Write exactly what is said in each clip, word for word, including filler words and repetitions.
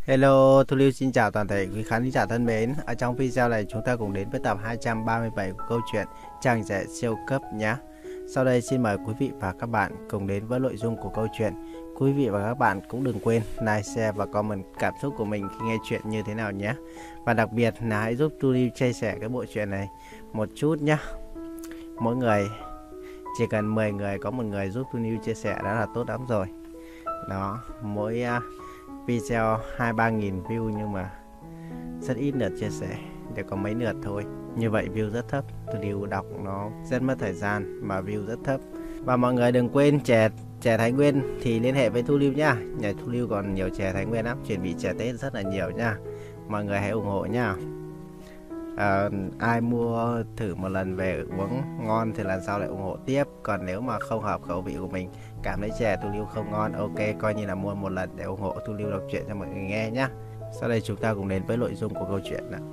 Hello, Thu Lưu xin chào toàn thể quý khán giả thân mến. Ở trong video này chúng ta cùng đến với tập hai trăm ba mươi bảy của câu chuyện Chàng rể siêu cấp nhé. Sau đây xin mời quý vị và các bạn cùng đến với nội dung của câu chuyện. Quý vị và các bạn cũng đừng quên like, share và comment cảm xúc của mình khi nghe chuyện như thế nào nhé. Và đặc biệt là hãy giúp Thu Lưu chia sẻ cái bộ truyện này một chút nhé. Mỗi người chỉ cần mười người có một người giúp Thu Lưu chia sẻ đã là tốt lắm rồi. Đó, mỗi uh, video hai ba nghìn view nhưng mà rất ít lượt chia sẻ, để có mấy lượt thôi. Như vậy view rất thấp, Thu Lưu đọc nó rất mất thời gian mà view rất thấp. Và mọi người đừng quên chè chè Thái Nguyên thì liên hệ với Thu Lưu nhá. Nhà Thu Lưu còn nhiều chè Thái Nguyên lắm, chuẩn bị chè Tết rất là nhiều nha. Mọi người hãy ủng hộ nhá. À, ai mua thử một lần về uống ngon thì lần sau lại ủng hộ tiếp. Còn nếu mà không hợp khẩu vị của mình, cảm thấy chè Thu Lưu không ngon, ok, coi như là mua một lần để ủng hộ Thu Lưu đọc truyện cho mọi người nghe nhé. Sau đây chúng ta cùng đến với nội dung của câu chuyện nào.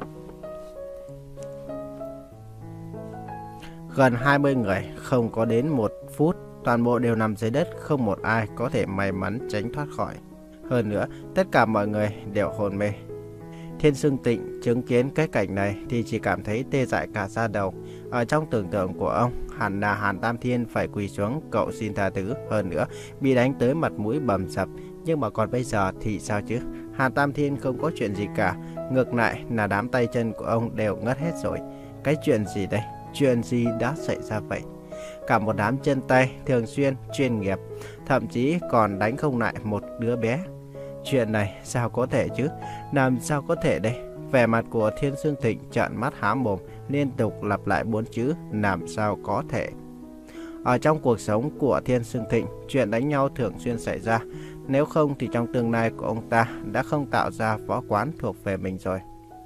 Gần hai mươi người, không có đến một phút, toàn bộ đều nằm dưới đất, không một ai có thể may mắn tránh thoát khỏi. Hơn nữa, tất cả mọi người đều hôn mê. Thiên Sương Tịnh chứng kiến cái cảnh này thì chỉ cảm thấy tê dại cả da đầu. Ở trong tưởng tượng của ông, hẳn là Hàn Tam Thiên phải quỳ xuống cậu xin tha thứ, hơn nữa bị đánh tới mặt mũi bầm dập. Nhưng mà còn bây giờ thì sao chứ? Hàn Tam Thiên không có chuyện gì cả, ngược lại là đám tay chân của ông đều ngất hết rồi. Cái chuyện gì đây? Chuyện gì đã xảy ra vậy? Cả một đám chân tay thường xuyên, chuyên nghiệp, thậm chí còn đánh không lại một đứa bé. Chuyện này sao có thể chứ? Làm sao có thể đây? Vẻ mặt của Thiên Sương Thịnh trợn mắt há mồm, liên tục lặp lại bốn chữ làm sao có thể. Ở trong cuộc sống của Thiên Sương Thịnh, chuyện đánh nhau thường xuyên xảy ra. Nếu không thì trong tương lai của ông ta đã không tạo ra võ quán thuộc về mình rồi.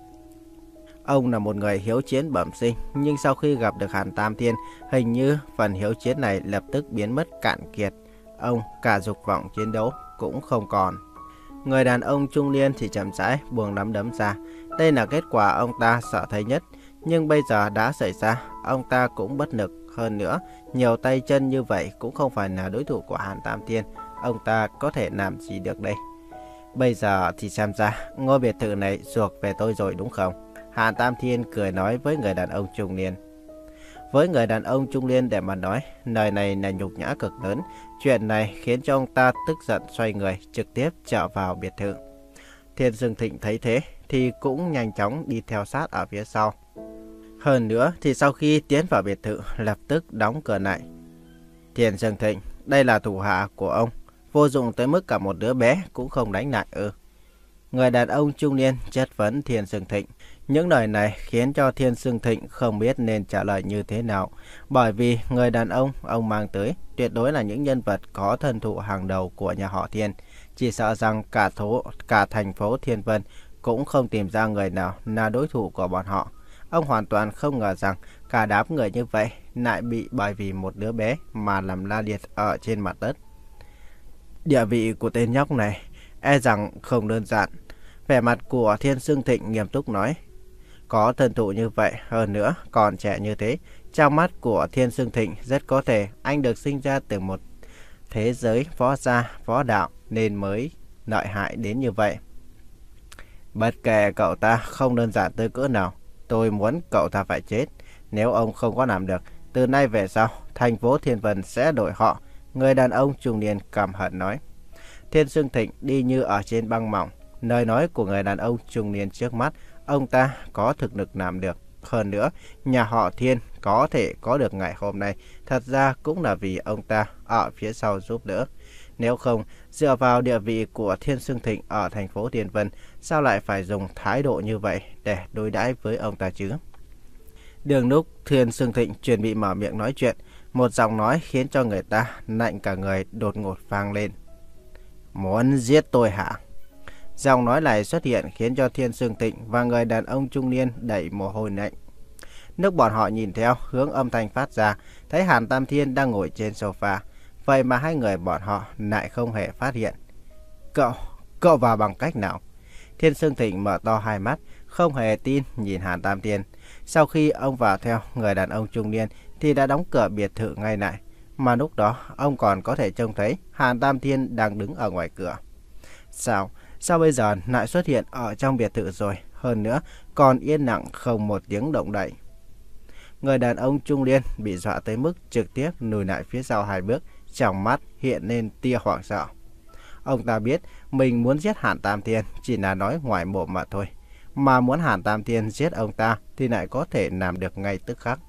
Ông là một người hiếu chiến bẩm sinh, nhưng sau khi gặp được Hàn Tam Thiên, hình như phần hiếu chiến này lập tức biến mất cạn kiệt. Ông cả dục vọng chiến đấu cũng không còn. Người đàn ông trung niên thì chậm rãi buông nắm đấm ra. Đây là kết quả ông ta sợ thấy nhất. Nhưng bây giờ đã xảy ra, ông ta cũng bất lực. Hơn nữa, nhiều tay chân như vậy cũng không phải là đối thủ của Hàn Tam Thiên. Ông ta có thể làm gì được đây? Bây giờ thì xem ra, ngôi biệt thự này thuộc về tôi rồi đúng không? Hàn Tam Thiên cười nói với người đàn ông trung niên. Với người đàn ông trung niên để mà nói, lời này là nhục nhã cực lớn. Chuyện này khiến cho ông ta tức giận xoay người, trực tiếp trở vào biệt thự. Thiên Sương Thịnh thấy thế thì cũng nhanh chóng đi theo sát ở phía sau. Hơn nữa thì sau khi tiến vào biệt thự, lập tức đóng cửa lại. Thiên Sương Thịnh, đây là thủ hạ của ông, vô dụng tới mức cả một đứa bé cũng không đánh lại ư? Người đàn ông trung niên chất vấn Thiên Sương Thịnh. Những lời này khiến cho Thiên Sương Thịnh không biết nên trả lời như thế nào. Bởi vì người đàn ông ông mang tới tuyệt đối là những nhân vật có thân thụ hàng đầu của nhà họ Thiên. Chỉ sợ rằng cả, thố, cả thành phố Thiên Vân cũng không tìm ra người nào là đối thủ của bọn họ. Ông hoàn toàn không ngờ rằng cả đám người như vậy lại bị bởi vì một đứa bé mà làm la liệt ở trên mặt đất. Địa vị của tên nhóc này e rằng không đơn giản. Vẻ mặt của Thiên Sương Thịnh nghiêm túc nói. Có thân thụ như vậy, hơn nữa còn trẻ như thế, trong mắt của Thiên Sương Thịnh rất có thể anh được sinh ra từ một thế giới võ gia, võ đạo nên mới lợi hại đến như vậy. Bất kể cậu ta không đơn giản tới cỡ nào, tôi muốn cậu ta phải chết. Nếu ông không có làm được, từ nay về sau, thành phố Thiên Vân sẽ đổi họ. Người đàn ông trung niên căm hận nói. Thiên Sương Thịnh đi như ở trên băng mỏng. Lời nói của người đàn ông trung niên trước mắt, ông ta có thực lực làm được. Hơn nữa, nhà họ Thiên có thể có được ngày hôm nay, thật ra cũng là vì ông ta ở phía sau giúp đỡ. Nếu không, dựa vào địa vị của Thiên Sương Thịnh ở thành phố Thiên Vân, sao lại phải dùng thái độ như vậy để đối đãi với ông ta chứ? Đường lúc Thiên Sương Thịnh chuẩn bị mở miệng nói chuyện, một giọng nói khiến cho người ta lạnh cả người đột ngột vang lên. Muốn giết tôi hả? Giọng nói này xuất hiện khiến cho Thiên Sương Thịnh và người đàn ông trung niên đẩy mồ hôi lạnh. Lúc bọn họ nhìn theo hướng âm thanh phát ra, thấy Hàn Tam Thiên đang ngồi trên sofa. Vậy mà hai người bọn họ lại không hề phát hiện. Cậu, cậu vào bằng cách nào? Thiên Sương Thịnh mở to hai mắt, không hề tin nhìn Hàn Tam Thiên. Sau khi ông vào theo người đàn ông trung niên thì đã đóng cửa biệt thự ngay lại. Mà lúc đó ông còn có thể trông thấy Hàn Tam Thiên đang đứng ở ngoài cửa. Sao? Sao bây giờ lại xuất hiện ở trong biệt thự rồi? Hơn nữa, còn yên lặng không một tiếng động đậy. Người đàn ông trung niên bị dọa tới mức trực tiếp lùi lại phía sau hai bước, trong mắt hiện lên tia hoảng sợ. Ông ta biết mình muốn giết Hàn Tam Thiên chỉ là nói ngoài mồm mà thôi. Mà muốn Hàn Tam Thiên giết ông ta thì lại có thể làm được ngay tức khắc.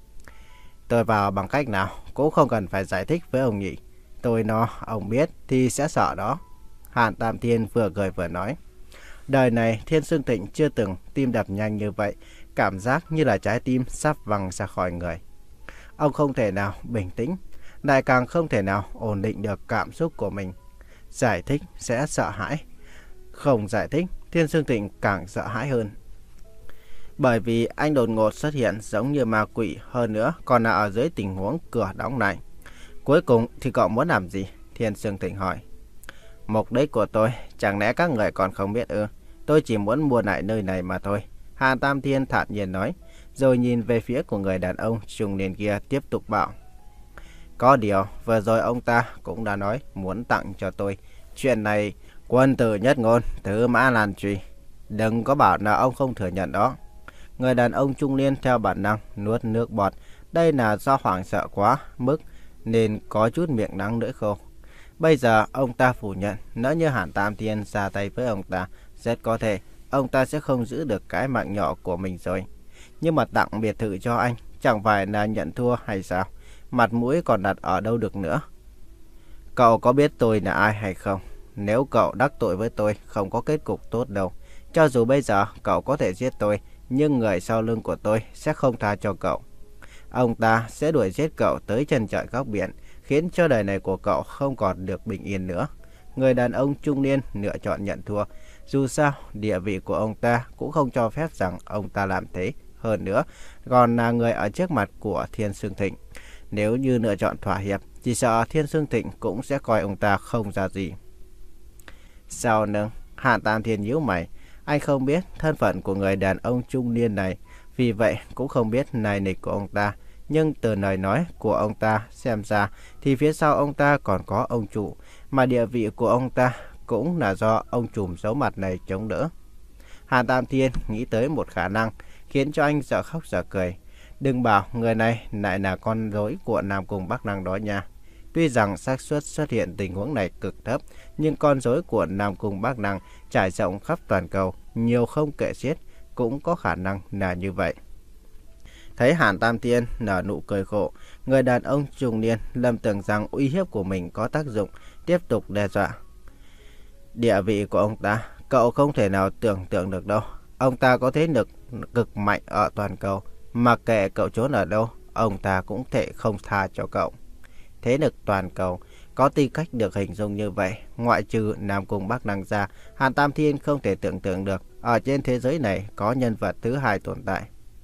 Tôi vào bằng cách nào cũng không cần phải giải thích với ông nhỉ. Tôi nói ông biết thì sẽ sợ đó. Hàn Tam Thiên vừa cười vừa nói. Đời này Thiên Sương Thịnh chưa từng tim đập nhanh như vậy, cảm giác như là trái tim sắp văng ra khỏi người. Ông không thể nào bình tĩnh, lại càng không thể nào ổn định được cảm xúc của mình. Giải thích sẽ sợ hãi, không giải thích Thiên Sương Thịnh càng sợ hãi hơn. Bởi vì anh đột ngột xuất hiện giống như ma quỷ, hơn nữa còn là ở dưới tình huống cửa đóng lại. Cuối cùng thì cậu muốn làm gì? Thiên Sương Thịnh hỏi. Mục đích của tôi chẳng lẽ các người còn không biết ư? Tôi chỉ muốn mua lại nơi này mà thôi. Hàn Tam Thiên thản nhiên nói, rồi nhìn về phía của người đàn ông trung niên kia tiếp tục bảo. Có điều, vừa rồi ông ta cũng đã nói muốn tặng cho tôi. Chuyện này, quân tử nhất ngôn, tứ mã nan truy. Đừng có bảo là ông không thừa nhận đó. Người đàn ông trung niên theo bản năng nuốt nước bọt. Đây là do hoảng sợ quá mức nên có chút miệng đắng lưỡi khô. Bây giờ ông ta phủ nhận, nếu như Hàn Tam Thiên ra tay với ông ta, rất có thể ông ta sẽ không giữ được cái mạng nhỏ của mình rồi. Nhưng mà tặng biệt thự cho anh chẳng phải là nhận thua hay sao? Mặt mũi còn đặt ở đâu được nữa. Cậu có biết tôi là ai hay không? Nếu cậu đắc tội với tôi không có kết cục tốt đâu. Cho dù bây giờ cậu có thể giết tôi, nhưng người sau lưng của tôi sẽ không tha cho cậu. Ông ta sẽ đuổi giết cậu tới chân trời góc biển, khiến cho đời này của cậu không còn được bình yên nữa. Người đàn ông trung niên lựa chọn nhận thua. Dù sao, địa vị của ông ta cũng không cho phép rằng ông ta làm thế. Hơn nữa, còn là người ở trước mặt của Thiên Sương Thịnh. Nếu như lựa chọn thỏa hiệp, chỉ sợ Thiên Sương Thịnh cũng sẽ coi ông ta không ra gì. Sau lưng, Hàn Tam Thiên nhíu mày. Anh không biết thân phận của người đàn ông trung niên này, vì vậy cũng không biết lai lịch của ông ta. Nhưng từ lời nói của ông ta xem ra thì phía sau ông ta còn có ông chủ, mà địa vị của ông ta cũng là do ông trùm giấu mặt này chống đỡ. Hàn Tam Thiên nghĩ tới một khả năng khiến cho anh dở khóc dở cười. Đừng bảo người này lại là con rối của Nam Cung Bắc Năng đó nha. Tuy rằng xác suất xuất hiện tình huống này cực thấp, nhưng con rối của Nam Cung Bắc Năng trải rộng khắp toàn cầu, nhiều không kể xiết, cũng có khả năng là như vậy. Thấy Hàn Tam Thiên nở nụ cười khổ, người đàn ông trung niên lầm tưởng rằng uy hiếp của mình có tác dụng, tiếp tục đe dọa. Địa vị của ông ta, cậu không thể nào tưởng tượng được đâu. Ông ta có thế lực cực mạnh ở toàn cầu, mặc kệ cậu trốn ở đâu, ông ta cũng thể không tha cho cậu. Thế lực toàn cầu có tư cách được hình dung như vậy, ngoại trừ Nam Cung Bắc Năng ra, Hàn Tam Thiên không thể tưởng tượng được ở trên thế giới này có nhân vật thứ hai tồn tại.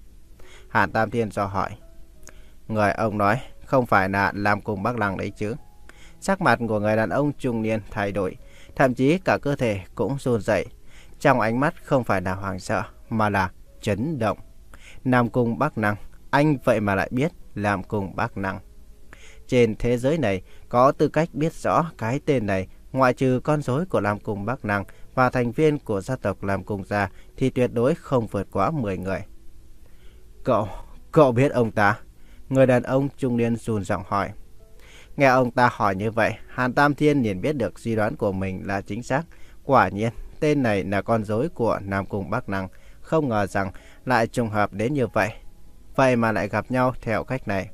Hàn Tam Thiên dò hỏi. Người ông nói không phải là Nam Cung Bắc Năng đấy chứ? Sắc mặt của người đàn ông trung niên thay đổi, thậm chí cả cơ thể cũng run rẩy. Trong ánh mắt không phải là hoảng sợ mà là chấn động. Nam Cung Bắc Năng, anh vậy mà lại biết Nam Cung Bắc Năng. Trên thế giới này có tư cách biết rõ cái tên này, ngoại trừ con rối của Nam Cung Bắc Năng và thành viên của gia tộc Nam Cung gia thì tuyệt đối không vượt quá mười người. Cậu, cậu biết ông ta? Người đàn ông trung niên run giọng hỏi. Nghe ông ta hỏi như vậy, Hàn Tam Thiên liền biết được suy đoán của mình là chính xác. Quả nhiên, tên này là con rối của Nam Cung Bắc Năng. Không ngờ rằng lại trùng hợp đến như vậy. Vậy mà lại gặp nhau theo cách này.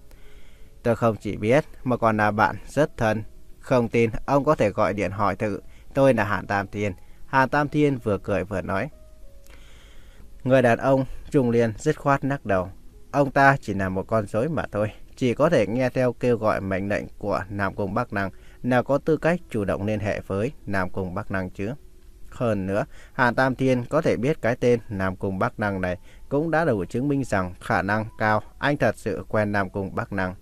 Tôi không chỉ biết mà còn là bạn rất thân. Không tin, ông có thể gọi điện hỏi thử. Tôi là Hàn Tam Thiên. Hàn Tam Thiên vừa cười vừa nói. Người đàn ông trung niên dứt khoát lắc đầu. Ông ta chỉ là một con rối mà thôi, chỉ có thể nghe theo kêu gọi mệnh lệnh của Nam Cung Bắc Năng, nào có tư cách chủ động liên hệ với Nam Cung Bắc Năng chứ. Hơn nữa, Hàn Tam Thiên có thể biết cái tên Nam Cung Bắc Năng này cũng đã đủ chứng minh rằng khả năng cao anh thật sự quen Nam Cung Bắc Năng.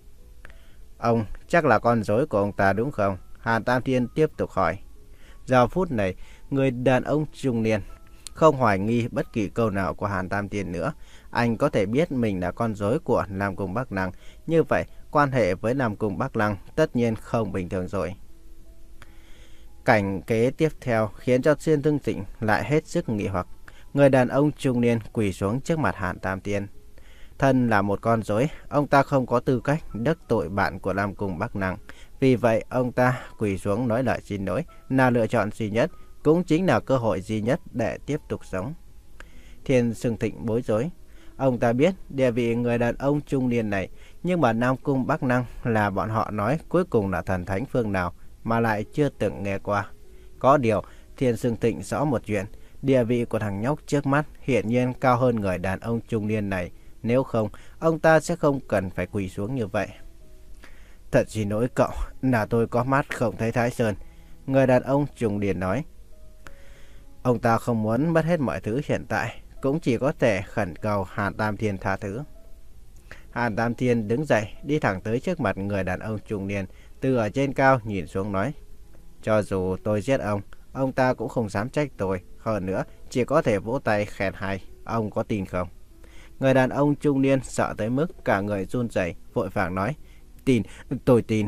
Ông chắc là con rối của ông ta đúng không? Hàn Tam Thiên tiếp tục hỏi. Giờ phút này, người đàn ông trung niên không hoài nghi bất kỳ câu nào của Hàn Tam Thiên nữa. Anh có thể biết mình là con rối của Nam Cung Bắc Năng. Như vậy, quan hệ với Nam Cung Bắc Năng tất nhiên không bình thường rồi. Cảnh kế tiếp theo khiến cho Thiên Sương Tịnh lại hết sức nghi hoặc. Người đàn ông trung niên quỳ xuống trước mặt Hàn Tam Thiên. Thân là một con rối, ông ta không có tư cách đắc tội bạn của Nam Cung Bắc Năng. Vì vậy, ông ta quỳ xuống nói lời xin lỗi là lựa chọn duy nhất, cũng chính là cơ hội duy nhất để tiếp tục sống. Thiên Sương Thịnh bối rối. Ông ta biết địa vị người đàn ông trung niên này, nhưng mà Nam Cung Bắc Năng là bọn họ nói cuối cùng là thần thánh phương nào mà lại chưa từng nghe qua. Có điều, Thiên Sương Thịnh rõ một chuyện, địa vị của thằng nhóc trước mắt hiển nhiên cao hơn người đàn ông trung niên này. Nếu không, ông ta sẽ không cần phải quỳ xuống như vậy. Thật xin lỗi cậu, là tôi có mắt không thấy Thái Sơn. Người đàn ông trung niên nói. Ông ta không muốn mất hết mọi thứ hiện tại, cũng chỉ có thể khẩn cầu Hàn Tam Thiên tha thứ. Hàn Tam Thiên đứng dậy, đi thẳng tới trước mặt người đàn ông trung niên, từ ở trên cao nhìn xuống nói. Cho dù tôi giết ông, ông ta cũng không dám trách tôi. Hơn nữa, chỉ có thể vỗ tay khen hay. Ông có tin không? Người đàn ông trung niên sợ tới mức cả người run rẩy, vội vàng nói. Tin, tôi tin.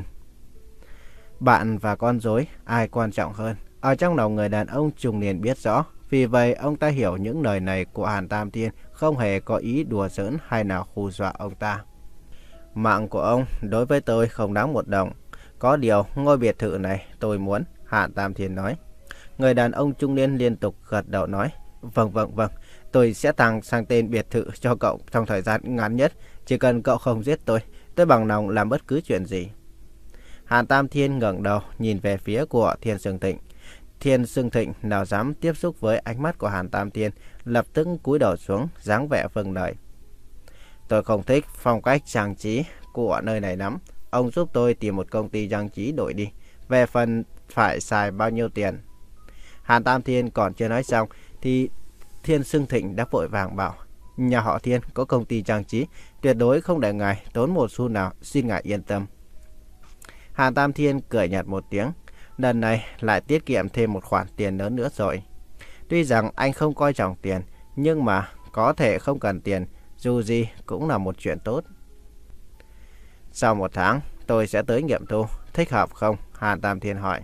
Bạn và con rối, ai quan trọng hơn? Ở trong lòng người đàn ông trung niên biết rõ. Vì vậy, ông ta hiểu những lời này của Hàn Tam Thiên không hề có ý đùa giỡn hay nào hù dọa ông ta. Mạng của ông đối với tôi không đáng một đồng. Có điều, ngôi biệt thự này tôi muốn, Hàn Tam Thiên nói. Người đàn ông trung niên liên tục gật đầu nói. Vâng, vâng, vâng. Tôi sẽ tăng sang tên biệt thự cho cậu trong thời gian ngắn nhất. Chỉ cần cậu không giết tôi, tôi bằng lòng làm bất cứ chuyện gì. Hàn Tam Thiên ngẩng đầu nhìn về phía của Thiên Sương Thịnh. Thiên Sương Thịnh nào dám tiếp xúc với ánh mắt của Hàn Tam Thiên, lập tức cúi đầu xuống, dáng vẻ vâng lời. Tôi không thích phong cách trang trí của nơi này lắm. Ông giúp tôi tìm một công ty trang trí đổi đi. Về phần phải xài bao nhiêu tiền. Hàn Tam Thiên còn chưa nói xong thì Thiên Sương Thịnh đã vội vàng bảo. Nhà họ Thiên có công ty trang trí, tuyệt đối không để ngài tốn một xu nào, xin ngài yên tâm. Hàn Tam Thiên cười nhạt một tiếng. Lần này lại tiết kiệm thêm một khoản tiền lớn nữa rồi. Tuy rằng anh không coi trọng tiền, nhưng mà có thể không cần tiền, dù gì cũng là một chuyện tốt. Sau một tháng, tôi sẽ tới nghiệm thu, thích hợp không? Hàn Tam Thiên hỏi.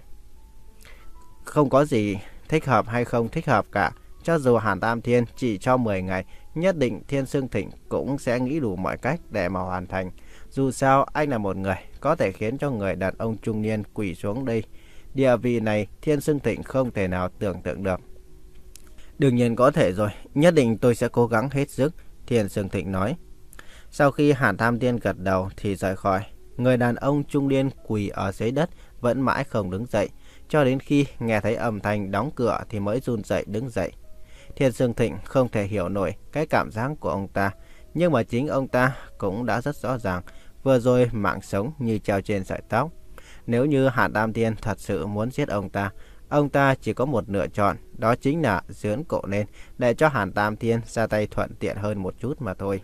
Không có gì thích hợp hay không thích hợp cả. Cho dù Hàn Tam Thiên chỉ cho mười ngày, nhất định Thiên Sương Thịnh cũng sẽ nghĩ đủ mọi cách để mà hoàn thành. Dù sao, anh là một người có thể khiến cho người đàn ông trung niên quỳ xuống đây. Địa vị này Thiên Sương Thịnh không thể nào tưởng tượng được. Đương nhiên có thể rồi, nhất định tôi sẽ cố gắng hết sức, Thiên Sương Thịnh nói. Sau khi Hàn Tam Thiên gật đầu thì rời khỏi. Người đàn ông trung niên quỳ ở dưới đất vẫn mãi không đứng dậy, cho đến khi nghe thấy âm thanh đóng cửa thì mới run rẩy đứng dậy. Thiên Sương Thịnh không thể hiểu nổi cái cảm giác của ông ta, nhưng mà chính ông ta cũng đã rất rõ ràng, vừa rồi mạng sống như treo trên sợi tóc. Nếu như Hàn Tam Thiên thật sự muốn giết ông ta, ông ta chỉ có một lựa chọn, đó chính là giương cổ lên để cho Hàn Tam Thiên ra tay thuận tiện hơn một chút mà thôi.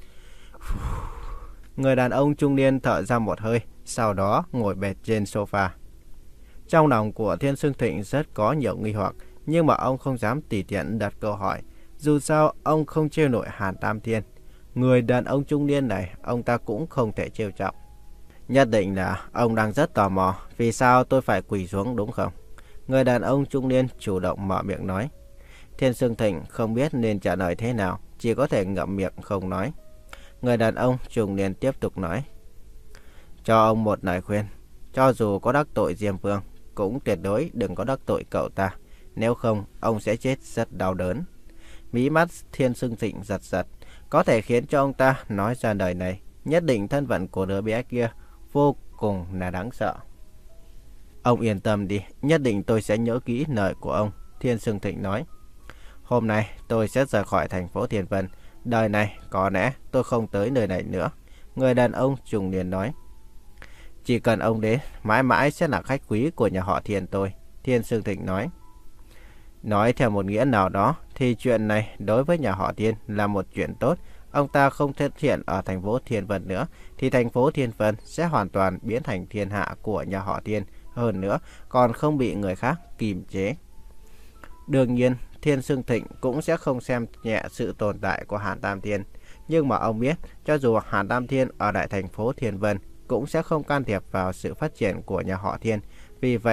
Người đàn ông trung niên thở ra một hơi, sau đó ngồi bệt trên sofa. Trong lòng của Thiên Sương Thịnh rất có nhiều nghi hoặc, nhưng mà ông không dám tùy tiện đặt câu hỏi. Dù sao, ông không trêu nổi Hàn Tam Thiên. Người đàn ông trung niên này, ông ta cũng không thể trêu chọc. Nhất định là ông đang rất tò mò, vì sao tôi phải quỳ xuống đúng không? Người đàn ông trung niên chủ động mở miệng nói. Thiên Sương Thịnh không biết nên trả lời thế nào, chỉ có thể ngậm miệng không nói. Người đàn ông trung niên tiếp tục nói. Cho ông một lời khuyên, cho dù có đắc tội Diêm Vương, cũng tuyệt đối đừng có đắc tội cậu ta. Nếu không, ông sẽ chết rất đau đớn. Mí mắt Thiên Sương Thịnh giật giật, có thể khiến cho ông ta nói ra lời này. Nhất định thân phận của đứa bé kia vô cùng là đáng sợ. Ông yên tâm đi, nhất định tôi sẽ nhớ kỹ lời của ông, Thiên Sương Thịnh nói. Hôm nay tôi sẽ rời khỏi thành phố Thiên Vân. Đời này có lẽ tôi không tới nơi này nữa. Người đàn ông trung niên nói. Chỉ cần ông đến, mãi mãi sẽ là khách quý của nhà họ Thiên tôi, Thiên Sương Thịnh nói. Nói theo một nghĩa nào đó thì chuyện này đối với nhà họ Thiên là một chuyện tốt. Ông ta không xuất hiện ở thành phố Thiên Vân nữa thì thành phố Thiên Vân sẽ hoàn toàn biến thành thiên hạ của nhà họ Thiên. Hơn nữa còn không bị người khác kìm chế. Đương nhiên Thiên Sương Thịnh cũng sẽ không xem nhẹ sự tồn tại của Hàn Tam Thiên. Nhưng mà ông biết cho dù Hàn Tam Thiên ở đại thành phố Thiên Vân cũng sẽ không can thiệp vào sự phát triển của nhà họ Thiên. Vì vậy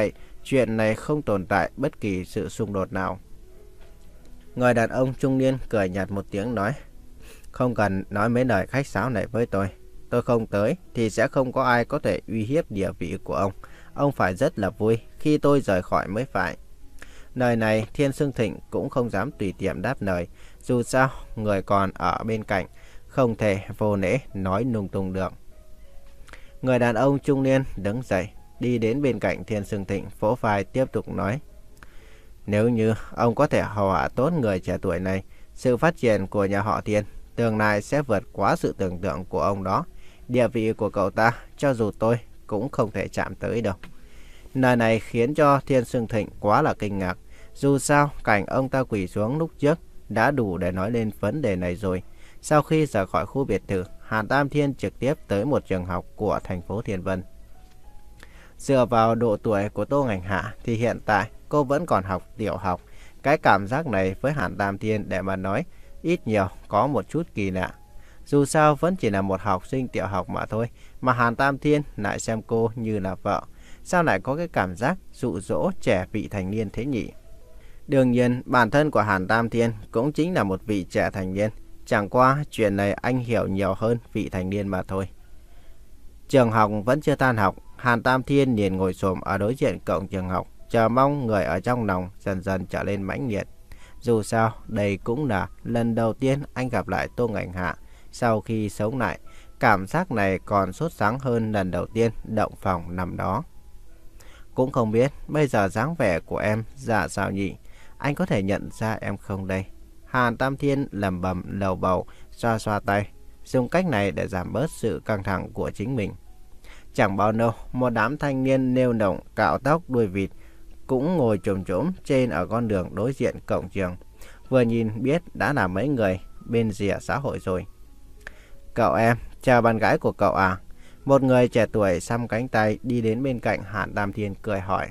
chuyện này không tồn tại bất kỳ sự xung đột nào. Người đàn ông trung niên cười nhạt một tiếng nói, không cần nói mấy lời khách sáo này với tôi. Tôi không tới thì sẽ không có ai có thể uy hiếp địa vị của ông. Ông phải rất là vui khi tôi rời khỏi mới phải. Lời này Thiên Sương Thịnh cũng không dám tùy tiện đáp lời. Dù sao người còn ở bên cạnh, không thể vô lễ nói lung tung được. Người đàn ông trung niên đứng dậy, đi đến bên cạnh Thiên Sương Thịnh, vỗ vai tiếp tục nói, nếu như ông có thể hầu hạ tốt người trẻ tuổi này, sự phát triển của nhà họ Thiên tương lai sẽ vượt quá sự tưởng tượng của ông đó. Địa vị của cậu ta, cho dù tôi cũng không thể chạm tới đâu. Lời này khiến cho Thiên Sương Thịnh quá là kinh ngạc. Dù sao, cảnh ông ta quỳ xuống lúc trước đã đủ để nói lên vấn đề này rồi. Sau khi rời khỏi khu biệt thự, Hàn Tam Thiên trực tiếp tới một trường học của thành phố Thiên Vân. Dựa vào độ tuổi của Tô Ngành Hạ thì hiện tại cô vẫn còn học tiểu học. Cái cảm giác này với Hàn Tam Thiên để mà nói ít nhiều có một chút kỳ lạ. Dù sao vẫn chỉ là một học sinh tiểu học mà thôi, mà Hàn Tam Thiên lại xem cô như là vợ. Sao lại có cái cảm giác dụ dỗ trẻ vị thành niên thế nhỉ? Đương nhiên, bản thân của Hàn Tam Thiên cũng chính là một vị trẻ thành niên. Chẳng qua chuyện này anh hiểu nhiều hơn vị thành niên mà thôi. Trường học vẫn chưa tan học, Hàn Tam Thiên liền ngồi xổm ở đối diện cổng trường học, chờ mong người ở trong lòng dần dần trở lên mãnh liệt. Dù sao, đây cũng là lần đầu tiên anh gặp lại Tô Ngành Hạ. Sau khi sống lại, cảm giác này còn sốt sắng hơn lần đầu tiên động phòng năm đó. Cũng không biết bây giờ dáng vẻ của em ra sao nhỉ? Anh có thể nhận ra em không đây? Hàn Tam Thiên lẩm bẩm lầu bầu, xoa xoa tay, dùng cách này để giảm bớt sự căng thẳng của chính mình. Chẳng bao lâu, một đám thanh niên nêu nồng cạo tóc đuôi vịt cũng ngồi chồm chồm trên ở con đường đối diện cổng trường. Vừa nhìn biết đã là mấy người bên rìa xã hội rồi. Cậu em, chào bạn gái của cậu à? Một người trẻ tuổi xăm cánh tay đi đến bên cạnh Hàn Tam Thiên cười hỏi.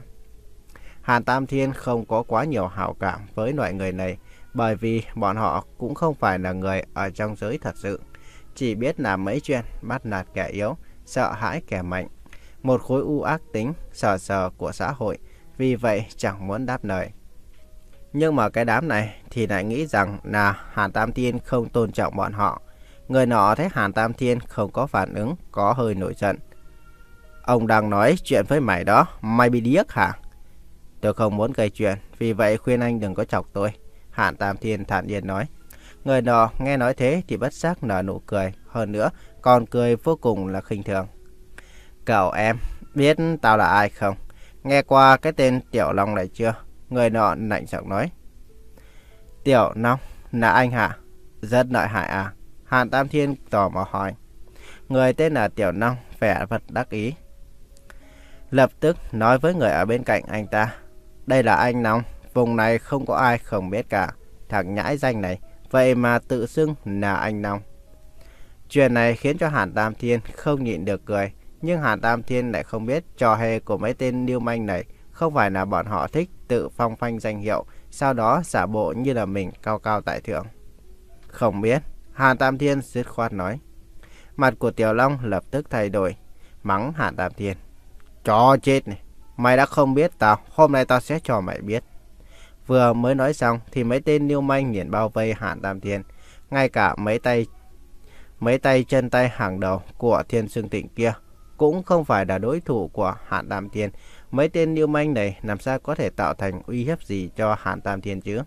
Hàn Tam Thiên không có quá nhiều hảo cảm với loại người này, bởi vì bọn họ cũng không phải là người ở trong giới thật sự. Chỉ biết làm mấy chuyện bắt nạt kẻ yếu, sợ hãi kẻ mạnh. Một khối u ác tính, sờ sờ của xã hội, vì vậy chẳng muốn đáp lời. Nhưng mà cái đám này thì lại nghĩ rằng là Hàn Tam Thiên không tôn trọng bọn họ. Người nọ thấy Hàn Tam Thiên không có phản ứng, có hơi nổi giận. Ông đang nói chuyện với mày đó, mày bị điếc hả? Tôi không muốn gây chuyện, vì vậy khuyên anh đừng có chọc tôi. Hàn Tam Thiên thản nhiên nói. Người nọ nghe nói thế thì bất giác nở nụ cười, hơn nữa còn cười vô cùng là khinh thường. Cậu em, biết tao là ai không? Nghe qua cái tên Tiểu Long này chưa? Người nọ lạnh giọng nói. Tiểu Long, là anh hả? Rất lợi hại à? Hàn Tam Thiên tò mò hỏi. Người tên là Tiểu Long vẻ mặt đắc ý, lập tức nói với người ở bên cạnh anh ta. Đây là anh Long, vùng này không có ai không biết cả. Thằng nhãi danh này, vậy mà tự xưng là anh Long. Chuyện này khiến cho Hàn Tam Thiên không nhịn được cười. Nhưng Hàn Tam Thiên lại không biết trò hề của mấy tên lưu manh này không phải là bọn họ thích tự phong phanh danh hiệu, sau đó giả bộ như là mình cao cao tại thượng. Không biết, Hàn Tam Thiên dứt khoát nói. Mặt của Tiểu Long lập tức thay đổi, mắng Hàn Tam Thiên. Chó chết này, mày đã không biết tao, hôm nay tao sẽ cho mày biết. Vừa mới nói xong thì mấy tên lưu manh liền bao vây Hàn Tam Thiên. Ngay cả mấy tay mấy tay chân tay hàng đầu của Thiên Sương Thịnh kia cũng không phải là đối thủ của Hàn Tam Thiên. Mấy tên lưu manh này làm sao có thể tạo thành uy hiếp gì cho Hàn Tam Thiên chứ?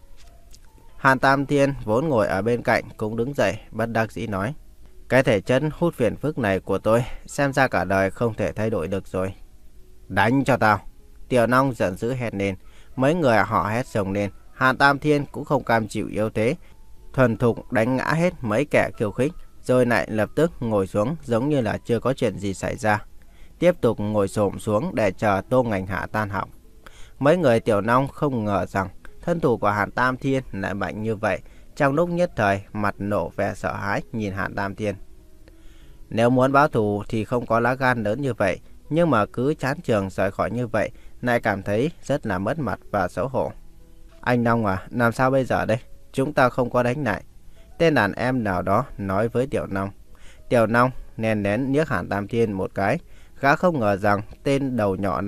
Hàn Tam Thiên vốn ngồi ở bên cạnh cũng đứng dậy, bất đắc dĩ nói. Cái thể chất hút phiền phức này của tôi xem ra cả đời không thể thay đổi được rồi. Đánh cho tao! Tiểu Long giận dữ hét lên. Mấy người họ hét xông lên. Hàn Tam Thiên cũng không cam chịu yếu thế, thuần thục đánh ngã hết mấy kẻ khiêu khích, rồi lại lập tức ngồi xuống giống như là chưa có chuyện gì xảy ra. Tiếp tục ngồi xổm xuống để chờ Tô Ngành Hạ tan học. Mấy người Tiểu Long không ngờ rằng thân thủ của Hàn Tam Thiên lại mạnh như vậy. Trong lúc nhất thời, mặt nổ vẻ sợ hãi nhìn Hàn Tam Thiên. Nếu muốn báo thù thì không có lá gan lớn như vậy, nhưng mà cứ chán trường rời khỏi như vậy, lại cảm thấy rất là mất mặt và xấu hổ. Anh Long à, làm sao bây giờ đây? Chúng ta không có đánh lại. Tên đàn em nào đó nói với Tiểu Long. Tiểu Long nén nén liếc Hàn Tam Thiên một cái. Gã không ngờ rằng tên đầu nhỏ này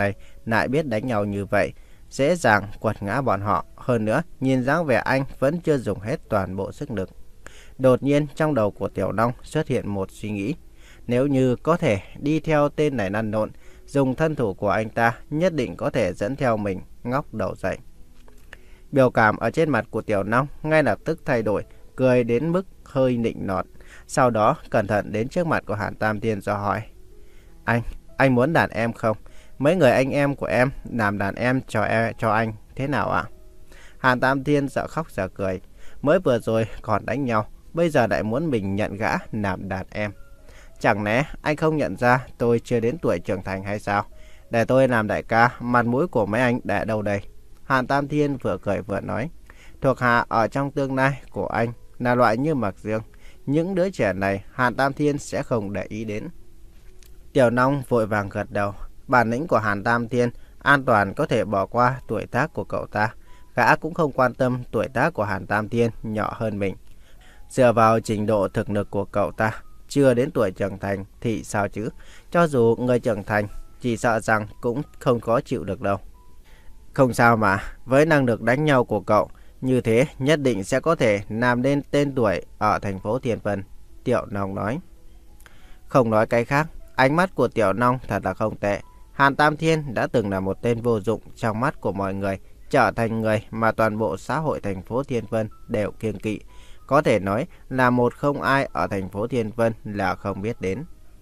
lại biết đánh nhau như vậy, dễ dàng quật ngã bọn họ. Hơn nữa, nhìn dáng vẻ anh vẫn chưa dùng hết toàn bộ sức lực. Đột nhiên trong đầu của Tiểu Long xuất hiện một suy nghĩ. Nếu như có thể đi theo tên này lăn lộn, dùng thân thủ của anh ta nhất định có thể dẫn theo mình ngóc đầu dậy. Biểu cảm ở trên mặt của Tiểu Long ngay lập tức thay đổi, cười đến mức hơi nịnh nọt. Sau đó cẩn thận đến trước mặt của Hàn Tam Thiên do hỏi: Anh, anh muốn đàn em không? Mấy người anh em của em làm đàn em cho em, cho anh thế nào ạ? Hàn Tam Thiên sợ khóc sợ cười. Mới vừa rồi còn đánh nhau, bây giờ lại muốn mình nhận gã làm đàn em. Chẳng lẽ anh không nhận ra tôi chưa đến tuổi trưởng thành hay sao? Để tôi làm đại ca, mặt mũi của mấy anh để đâu đây? Hàn Tam Thiên vừa cười vừa nói. Thuộc hạ ở trong tương lai của anh là loại như Mạc Dương. Những đứa trẻ này Hàn Tam Thiên sẽ không để ý đến. Tiểu Long vội vàng gật đầu. Bản lĩnh của Hàn Tam Thiên an toàn có thể bỏ qua tuổi tác của cậu ta. Gã cũng không quan tâm tuổi tác của Hàn Tam Thiên nhỏ hơn mình. Dựa vào trình độ thực lực của cậu ta, chưa đến tuổi trưởng thành thì sao chứ? Cho dù người trưởng thành, chỉ sợ rằng cũng không có chịu được đâu. Không sao mà, với năng lực đánh nhau của cậu, như thế nhất định sẽ có thể làm lên tên tuổi ở thành phố Thiên Vân. Tiểu Long nói. Không nói cái khác, ánh mắt của Tiểu Long thật là không tệ. Hàn Tam Thiên đã từng là một tên vô dụng trong mắt của mọi người, trở thành người mà toàn bộ xã hội thành phố Thiên Vân đều kiêng kỵ. Có thể nói là một không ai ở thành phố Thiên Vân là không biết đến.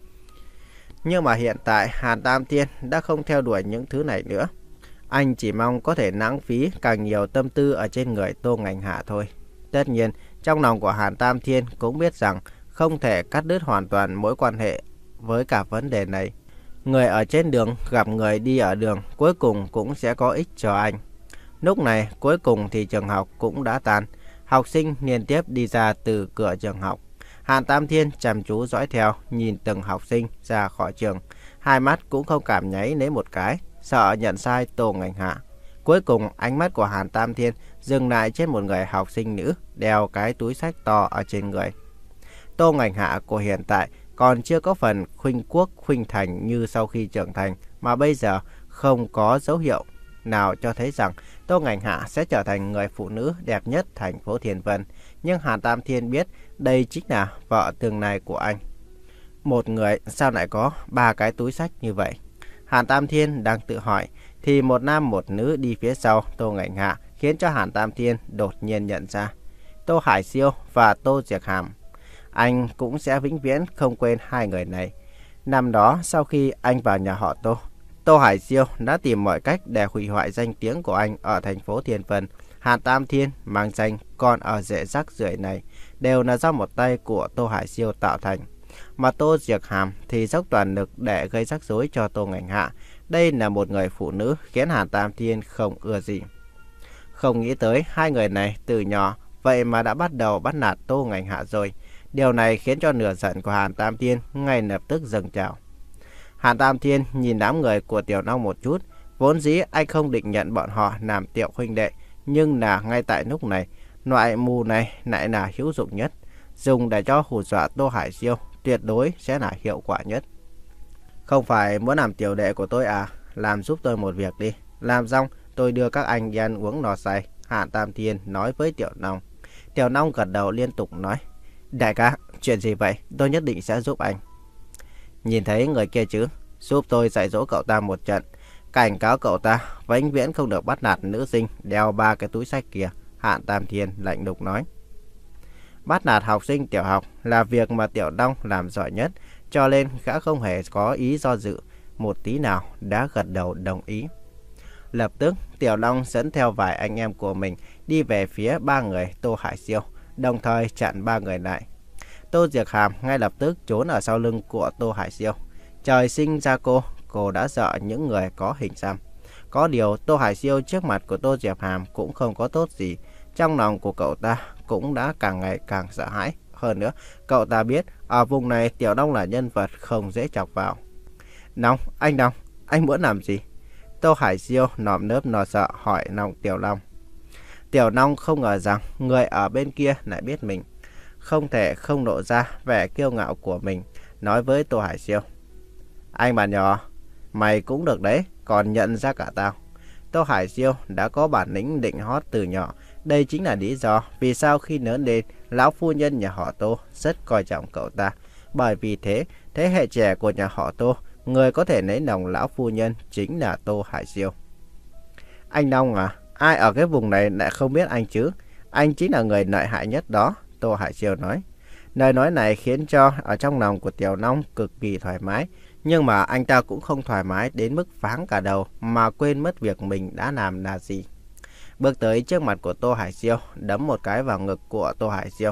Nhưng mà hiện tại Hàn Tam Thiên đã không theo đuổi những thứ này nữa. Anh chỉ mong có thể lãng phí càng nhiều tâm tư ở trên người Tô Ngành Hạ thôi. Tất nhiên, trong lòng của Hàn Tam Thiên cũng biết rằng không thể cắt đứt hoàn toàn mối quan hệ với cả vấn đề này. Người ở trên đường gặp người đi ở đường, cuối cùng cũng sẽ có ích cho anh. Lúc này, cuối cùng thì trường học cũng đã tan. Học sinh liên tiếp đi ra từ cửa trường học. Hàn Tam Thiên chăm chú dõi theo, nhìn từng học sinh ra khỏi trường. Hai mắt cũng không cảm nháy lấy một cái, sợ nhận sai Tô Ngành Hạ. Cuối cùng, ánh mắt của Hàn Tam Thiên dừng lại trên một người học sinh nữ đeo cái túi xách to ở trên người. Tô Ngành Hạ của hiện tại còn chưa có phần khuynh quốc khuynh thành như sau khi trưởng thành, mà bây giờ không có dấu hiệu nào cho thấy rằng Tô Ngành Hạ sẽ trở thành người phụ nữ đẹp nhất thành phố Thiên Vân. Nhưng Hàn Tam Thiên biết đây chính là vợ tương lai của anh. Một người sao lại có ba cái túi xách như vậy? Hàn Tam Thiên đang tự hỏi thì một nam một nữ đi phía sau Tô Ngành Hạ khiến cho Hàn Tam Thiên đột nhiên nhận ra Tô Hải Siêu và Tô Diệc Hàm. Anh cũng sẽ vĩnh viễn không quên hai người này. Năm đó sau khi anh vào nhà họ Tô, Tô Hải Siêu đã tìm mọi cách để hủy hoại danh tiếng của anh ở thành phố Thiên Vân. Hàn Tam Thiên mang danh con ở rễ rắc rưởi này đều là do một tay của Tô Hải Siêu tạo thành. Mà Tô Diệc Hàm thì dốc toàn lực để gây rắc rối cho Tô Ngành Hạ. Đây là một người phụ nữ khiến Hàn Tam Thiên không ưa gì. Không nghĩ tới hai người này từ nhỏ vậy mà đã bắt đầu bắt nạt Tô Ngành Hạ rồi. Điều này khiến cho lửa giận của Hàn Tam Thiên ngay lập tức dâng trào. Hàn Tam Thiên nhìn đám người của Tiểu Long một chút. Vốn dĩ anh không định nhận bọn họ làm tiểu huynh đệ, nhưng là ngay tại lúc này, loại mù này lại là hữu dụng nhất. Dùng để cho hù dọa Tô Hải Siêu tuyệt đối sẽ là hiệu quả nhất. Không phải muốn làm tiểu đệ của tôi à? Làm giúp tôi một việc đi. Làm xong tôi đưa các anh đi ăn uống no say. Hàn Tam Thiên nói với Tiểu Long. Tiểu Long gật đầu liên tục nói: Đại ca, chuyện gì vậy? Tôi nhất định sẽ giúp anh. Nhìn thấy người kia chứ? Giúp tôi dạy dỗ cậu ta một trận. Cảnh cáo cậu ta vĩnh viễn không được bắt nạt nữ sinh đeo ba cái túi xách kia. Hàn Tam Thiên lạnh lùng nói. Bắt nạt học sinh tiểu học là việc mà Tiểu Long làm giỏi nhất, cho nên gã không hề có ý do dự một tí nào, đã gật đầu đồng ý. Lập tức Tiểu Long dẫn theo vài anh em của mình đi về phía ba người Tô Hải Siêu, đồng thời chặn ba người lại. Tô Diệc Hàm ngay lập tức trốn ở sau lưng của Tô Hải Siêu. Trời sinh ra cô, cô đã sợ những người có hình xăm. Có điều Tô Hải Siêu trước mặt của Tô Diệc Hàm cũng không có tốt gì. Trong lòng của cậu ta cũng đã càng ngày càng sợ hãi. Hơn nữa, cậu ta biết ở vùng này Tiểu Long là nhân vật không dễ chọc vào. Long, anh Long, anh muốn làm gì? Tô Hải Siêu nòm nớp nò sợ hỏi lòng Tiểu Long. Tiểu Long không ngờ rằng người ở bên kia lại biết mình. Không thể không lộ ra vẻ kiêu ngạo của mình, nói với Tô Hải Siêu. Anh bạn nhỏ, mày cũng được đấy, còn nhận ra cả tao. Tô Hải Diêu đã có bản lĩnh định hót từ nhỏ. Đây chính là lý do vì sao khi lớn lên, lão phu nhân nhà họ Tô rất coi trọng cậu ta. Bởi vì thế, thế hệ trẻ của nhà họ Tô, người có thể lấy lòng lão phu nhân chính là Tô Hải Diêu. Anh Long à, ai ở cái vùng này lại không biết anh chứ? Anh chính là người lợi hại nhất đó, Tô Hải Diêu nói. Lời nói này khiến cho ở trong lòng của Tiểu Long cực kỳ thoải mái. Nhưng mà anh ta cũng không thoải mái đến mức váng cả đầu mà quên mất việc mình đã làm là gì. Bước tới trước mặt của Tô Hải Diêu, đấm một cái vào ngực của Tô Hải Diêu.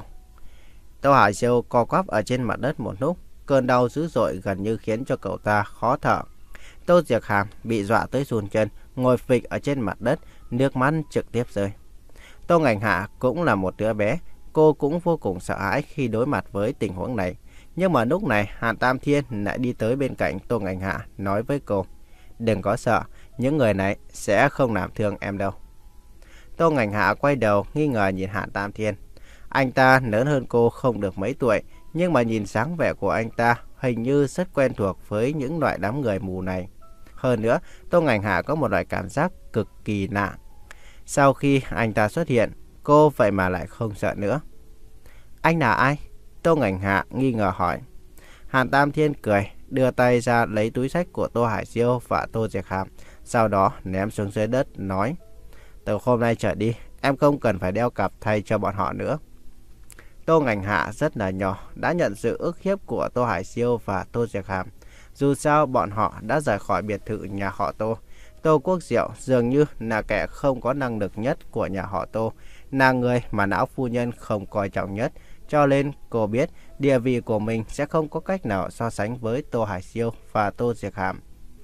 Tô Hải Diêu co quắp ở trên mặt đất một lúc, cơn đau dữ dội gần như khiến cho cậu ta khó thở. Tô Diệc Hàm bị dọa tới run chân, ngồi phịch ở trên mặt đất, nước mắt trực tiếp rơi. Tô Ngành Hạ cũng là một đứa bé, cô cũng vô cùng sợ hãi khi đối mặt với tình huống này. Nhưng mà lúc này Hàn Tam Thiên lại đi tới bên cạnh Tô Ngành Hạ nói với cô: đừng có sợ, những người này sẽ không làm thương em đâu. Tô Ngành Hạ quay đầu nghi ngờ nhìn Hàn Tam Thiên. Anh ta lớn hơn cô không được mấy tuổi, nhưng mà nhìn dáng vẻ của anh ta hình như rất quen thuộc với những loại đám người mù này. Hơn nữa, Tô Ngành Hạ có một loại cảm giác cực kỳ lạ. Sau khi anh ta xuất hiện, cô vậy mà lại không sợ nữa. Anh là ai? Tô Ngành Hạ nghi ngờ hỏi. Hàn Tam Thiên cười, đưa tay ra lấy túi xách của Tô Hải Diêu và Tô Diệc Hàm, sau đó ném xuống dưới đất, nói: từ hôm nay trở đi, em không cần phải đeo cặp thay cho bọn họ nữa. Tô Ngành Hạ rất là nhỏ, đã nhận sự ức hiếp của Tô Hải Diêu và Tô Diệc Hàm. Dù sao bọn họ đã rời khỏi biệt thự nhà họ Tô. Tô Quốc Diệu dường như là kẻ không có năng lực nhất của nhà họ Tô, là người mà lão phu nhân không coi trọng nhất. Cho nên cô biết địa vị của mình sẽ không có cách nào so sánh với Tô Hải Diêu và Tô Diệc Hàm.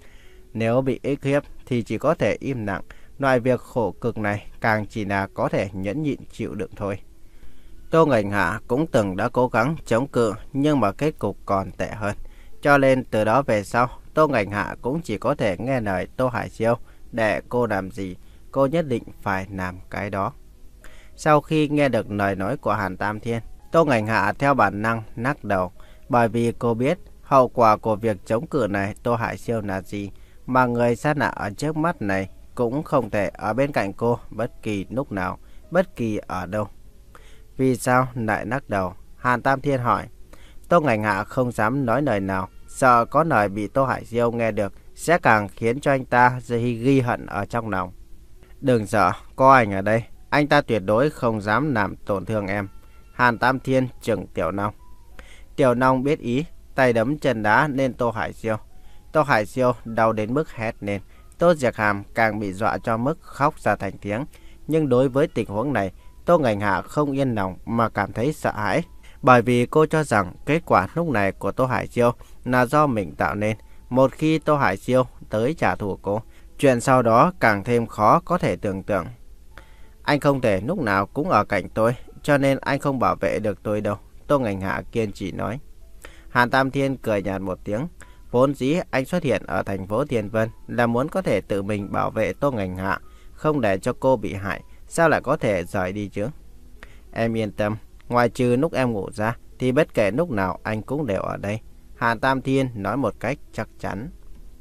Nếu bị ức hiếp thì chỉ có thể im lặng. Loại việc khổ cực này càng chỉ là có thể nhẫn nhịn chịu đựng thôi. Tô Ngành Hạ cũng từng đã cố gắng chống cự, nhưng mà kết cục còn tệ hơn. Cho nên từ đó về sau, Tô Ngành Hạ cũng chỉ có thể nghe lời Tô Hải Diêu. Để cô làm gì, cô nhất định phải làm cái đó. Sau khi nghe được lời nói của Hàn Tam Thiên, Tô Ngành Hạ theo bản năng lắc đầu. Bởi vì cô biết hậu quả của việc chống cự này Tô Hải Diêu là gì, mà người xa lạ ở trước mắt này cũng không thể ở bên cạnh cô bất kỳ lúc nào, bất kỳ ở đâu. Vì sao lại lắc đầu? Hàn Tam Thiên hỏi. Tô Ngành Hạ không dám nói lời nào, sợ có lời bị Tô Hải Diêu nghe được sẽ càng khiến cho anh ta ghi hận ở trong lòng. Đừng sợ, có anh ở đây, anh ta tuyệt đối không dám làm tổn thương em. Hàn Tam Thiên trừng Tiểu Long. Tiểu Long biết ý, tay đấm chân đá lên Tô Hải Diêu. Tô Hải Diêu đau đến mức hét lên. Tô Diệc Hàm càng bị dọa cho mức khóc ra thành tiếng. Nhưng đối với tình huống này, Tô Ngành Hạ không yên lòng mà cảm thấy sợ hãi. Bởi vì cô cho rằng kết quả lúc này của Tô Hải Diêu là do mình tạo nên. Một khi Tô Hải Diêu tới trả thù cô, chuyện sau đó càng thêm khó có thể tưởng tượng. Anh không thể lúc nào cũng ở cạnh tôi, cho nên anh không bảo vệ được tôi đâu, Tô Ngành Hạ kiên trì nói. Hàn Tam Thiên cười nhạt một tiếng. Vốn dĩ anh xuất hiện ở thành phố Thiên Vân là muốn có thể tự mình bảo vệ Tô Ngành Hạ, không để cho cô bị hại, sao lại có thể rời đi chứ? Em yên tâm, ngoài trừ lúc em ngủ ra thì bất kể lúc nào anh cũng đều ở đây, Hàn Tam Thiên nói một cách chắc chắn.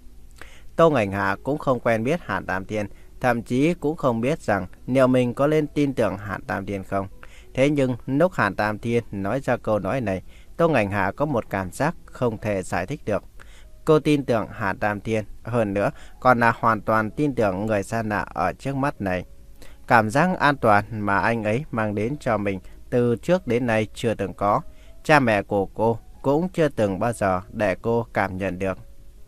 Tô Ngành Hạ cũng không quen biết Hàn Tam Thiên, thậm chí cũng không biết rằng liệu mình có nên tin tưởng Hàn Tam Thiên không. Thế nhưng lúc Hàn Tam Thiên nói ra câu nói này, Tô Ngành Hạ có một cảm giác không thể giải thích được. Cô tin tưởng Hàn Tam Thiên, hơn nữa còn là hoàn toàn tin tưởng người xa lạ ở trước mắt này. Cảm giác an toàn mà anh ấy mang đến cho mình từ trước đến nay chưa từng có. Cha mẹ của cô cũng chưa từng bao giờ để cô cảm nhận được.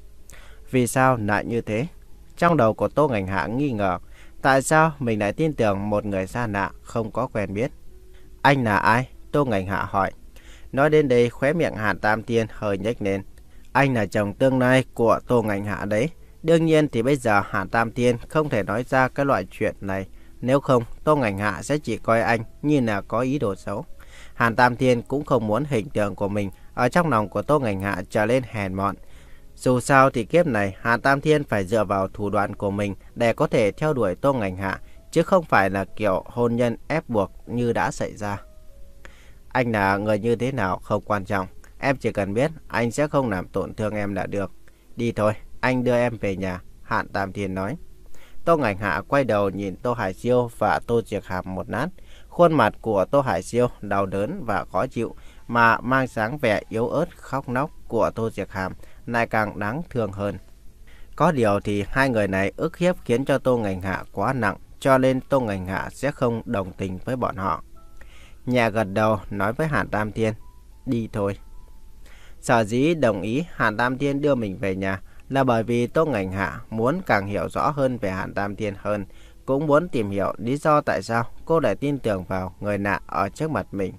Vì sao lại như thế? Trong đầu của Tô Ngành Hạ nghi ngờ, tại sao mình lại tin tưởng một người xa lạ không có quen biết? Anh là ai? Tô Ngành Hạ hỏi. Nói đến đây khóe miệng Hàn Tam Thiên hơi nhếch lên. Anh là chồng tương lai của Tô Ngành Hạ đấy. Đương nhiên thì bây giờ Hàn Tam Thiên không thể nói ra cái loại chuyện này. Nếu không, Tô Ngành Hạ sẽ chỉ coi anh như là có ý đồ xấu. Hàn Tam Thiên cũng không muốn hình tượng của mình ở trong lòng của Tô Ngành Hạ trở lên hèn mọn. Dù sao thì kiếp này Hàn Tam Thiên phải dựa vào thủ đoạn của mình để có thể theo đuổi Tô Ngành Hạ, chứ không phải là kiểu hôn nhân ép buộc như đã xảy ra. Anh là người như thế nào không quan trọng. Em chỉ cần biết anh sẽ không làm tổn thương em là được. Đi thôi, anh đưa em về nhà. Hàn Tam Thiên nói. Tô Ngành Hạ quay đầu nhìn Tô Hải Siêu và Tô Diệc Hàm một lát. Khuôn mặt của Tô Hải Siêu đau đớn và khó chịu, mà mang dáng vẻ yếu ớt khóc nóc của Tô Diệc Hàm lại càng đáng thương hơn. Có điều thì hai người này ức hiếp khiến cho Tô Ngành Hạ quá nặng, cho nên Tô Ngành Hạ sẽ không đồng tình với bọn họ. Nhẹ gật đầu nói với Hàn Tam Thiên, đi thôi. Sở dĩ đồng ý Hàn Tam Thiên đưa mình về nhà là bởi vì Tô Ngành Hạ muốn càng hiểu rõ hơn về Hàn Tam Thiên hơn, cũng muốn tìm hiểu lý do tại sao cô lại tin tưởng vào người lạ ở trước mặt mình.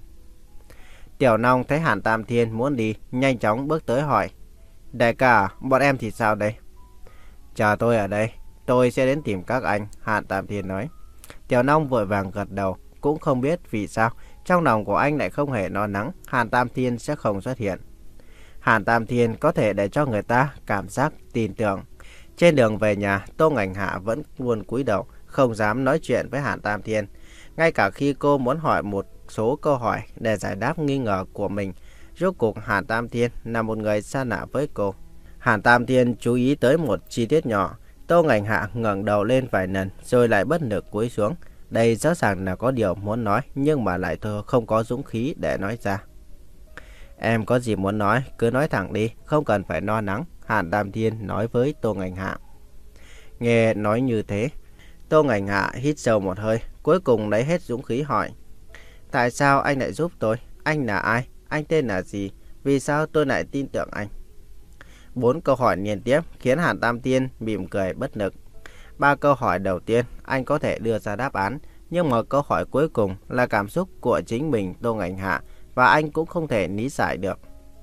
Tiểu Long thấy Hàn Tam Thiên muốn đi, nhanh chóng bước tới hỏi, đại ca, bọn em thì sao đây? Chờ tôi ở đây, tôi sẽ đến tìm các anh, Hàn Tam Thiên nói. Tiểu Long vội vàng gật đầu, cũng không biết vì sao trong lòng của anh lại không hề lo lắng Hàn Tam Thiên sẽ không xuất hiện. Hàn Tam Thiên có thể để cho người ta cảm giác tin tưởng. Trên đường về nhà, Tô Ngành Hạ vẫn luôn cúi đầu, không dám nói chuyện với Hàn Tam Thiên. Ngay cả khi cô muốn hỏi một số câu hỏi để giải đáp nghi ngờ của mình, rốt cuộc Hàn Tam Thiên là một người xa lạ với cô. Hàn Tam Thiên chú ý tới một chi tiết nhỏ. Tô Ngành Hạ ngẩng đầu lên vài lần rồi lại bất lực cúi xuống. Đây rõ ràng là có điều muốn nói nhưng mà lại thôi không có dũng khí để nói ra. Em có gì muốn nói, cứ nói thẳng đi, không cần phải lo lắng, Hàn Tam Thiên nói với Tô Ngành Hạ. Nghe nói như thế, Tô Ngành Hạ hít sâu một hơi, cuối cùng lấy hết dũng khí hỏi. Tại sao anh lại giúp tôi? Anh là ai? Anh tên là gì? Vì sao tôi lại tin tưởng anh? Bốn câu hỏi liên tiếp khiến Hàn Tam Thiên mỉm cười bất lực. Ba câu hỏi đầu tiên anh có thể đưa ra đáp án, nhưng mà câu hỏi cuối cùng là cảm xúc của chính mình Tô Ngành Hạ, và anh cũng không thể lý giải được.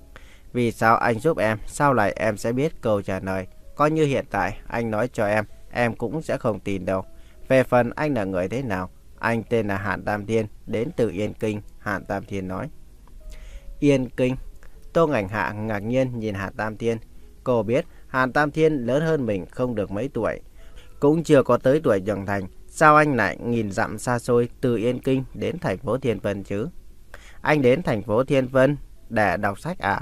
Vì sao anh giúp em, sau này em sẽ biết câu trả lời. Coi như hiện tại anh nói cho em, em cũng sẽ không tin đâu. Về phần anh là người thế nào, anh tên là Hàn Tam Thiên, đến từ Yên Kinh, Hàn Tam Thiên nói. Yên Kinh? Tô Ngành Hạ ngạc nhiên nhìn Hàn Tam Thiên. Cô biết Hàn Tam Thiên lớn hơn mình không được mấy tuổi, cũng chưa có tới tuổi trưởng thành. Sao anh lại nghìn dặm xa xôi từ Yên Kinh đến thành phố Thiên Vân chứ? Anh đến thành phố Thiên Vân để đọc sách à?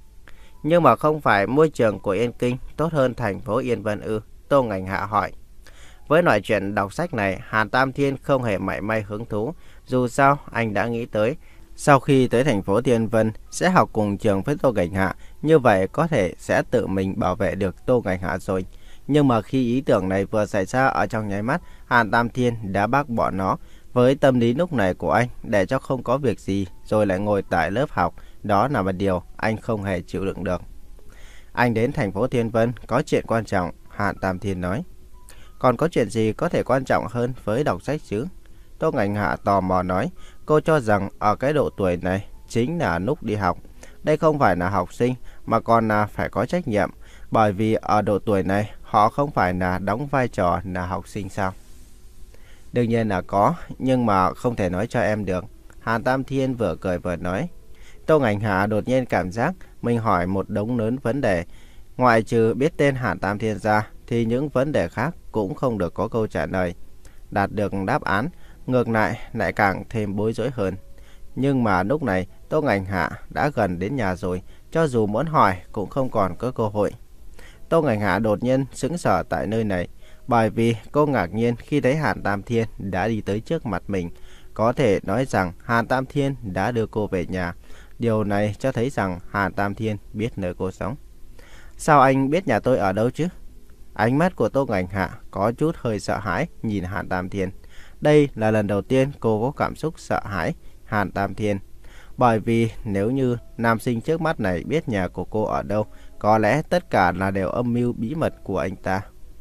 Nhưng mà không phải môi trường của Yên Kinh tốt hơn thành phố Yên Vân ư? Tô Ngành Hạ hỏi. Với loại chuyện đọc sách này, Hàn Tam Thiên không hề mảy may hứng thú. Dù sao, anh đã nghĩ tới, sau khi tới thành phố Thiên Vân sẽ học cùng trường với Tô Ngành Hạ, như vậy có thể sẽ tự mình bảo vệ được Tô Ngành Hạ rồi. Nhưng mà khi ý tưởng này vừa xảy ra ở trong nháy mắt, Hàn Tam Thiên đã bác bỏ nó. Với tâm lý lúc này của anh, để cho không có việc gì rồi lại ngồi tại lớp học, đó là một điều anh không hề chịu đựng được. Anh đến thành phố Thiên Vân có chuyện quan trọng, Hàn Tam Thiên nói. Còn có chuyện gì có thể quan trọng hơn với đọc sách chứ? Tô Ngành Hạ tò mò nói. Cô cho rằng ở cái độ tuổi này chính là lúc đi học. Đây không phải là học sinh mà còn là phải có trách nhiệm. Bởi vì ở độ tuổi này họ không phải là đóng vai trò là học sinh sao? Đương nhiên là có, nhưng mà không thể nói cho em được, Hàn Tam Thiên vừa cười vừa nói. Tô Ngành Hạ đột nhiên cảm giác mình hỏi một đống lớn vấn đề. Ngoại trừ biết tên Hàn Tam Thiên ra thì những vấn đề khác cũng không được có câu trả lời. Đạt được đáp án, ngược lại lại càng thêm bối rối hơn. Nhưng mà lúc này Tô Ngành Hạ đã gần đến nhà rồi, cho dù muốn hỏi cũng không còn có cơ hội. Tô Ngành Hạ đột nhiên sững sờ tại nơi này, bởi vì cô ngạc nhiên khi thấy Hàn Tam Thiên đã đi tới trước mặt mình. Có thể nói rằng Hàn Tam Thiên đã đưa cô về nhà. Điều này cho thấy rằng Hàn Tam Thiên biết nơi cô sống. Sao anh biết nhà tôi ở đâu chứ? Ánh mắt của Tô Ngành Hạ có chút hơi sợ hãi nhìn Hàn Tam Thiên. Đây là lần đầu tiên cô có cảm xúc sợ hãi Hàn Tam Thiên. Bởi vì nếu như nam sinh trước mắt này biết nhà của cô ở đâu, có lẽ tất cả là đều âm mưu bí mật của anh ta.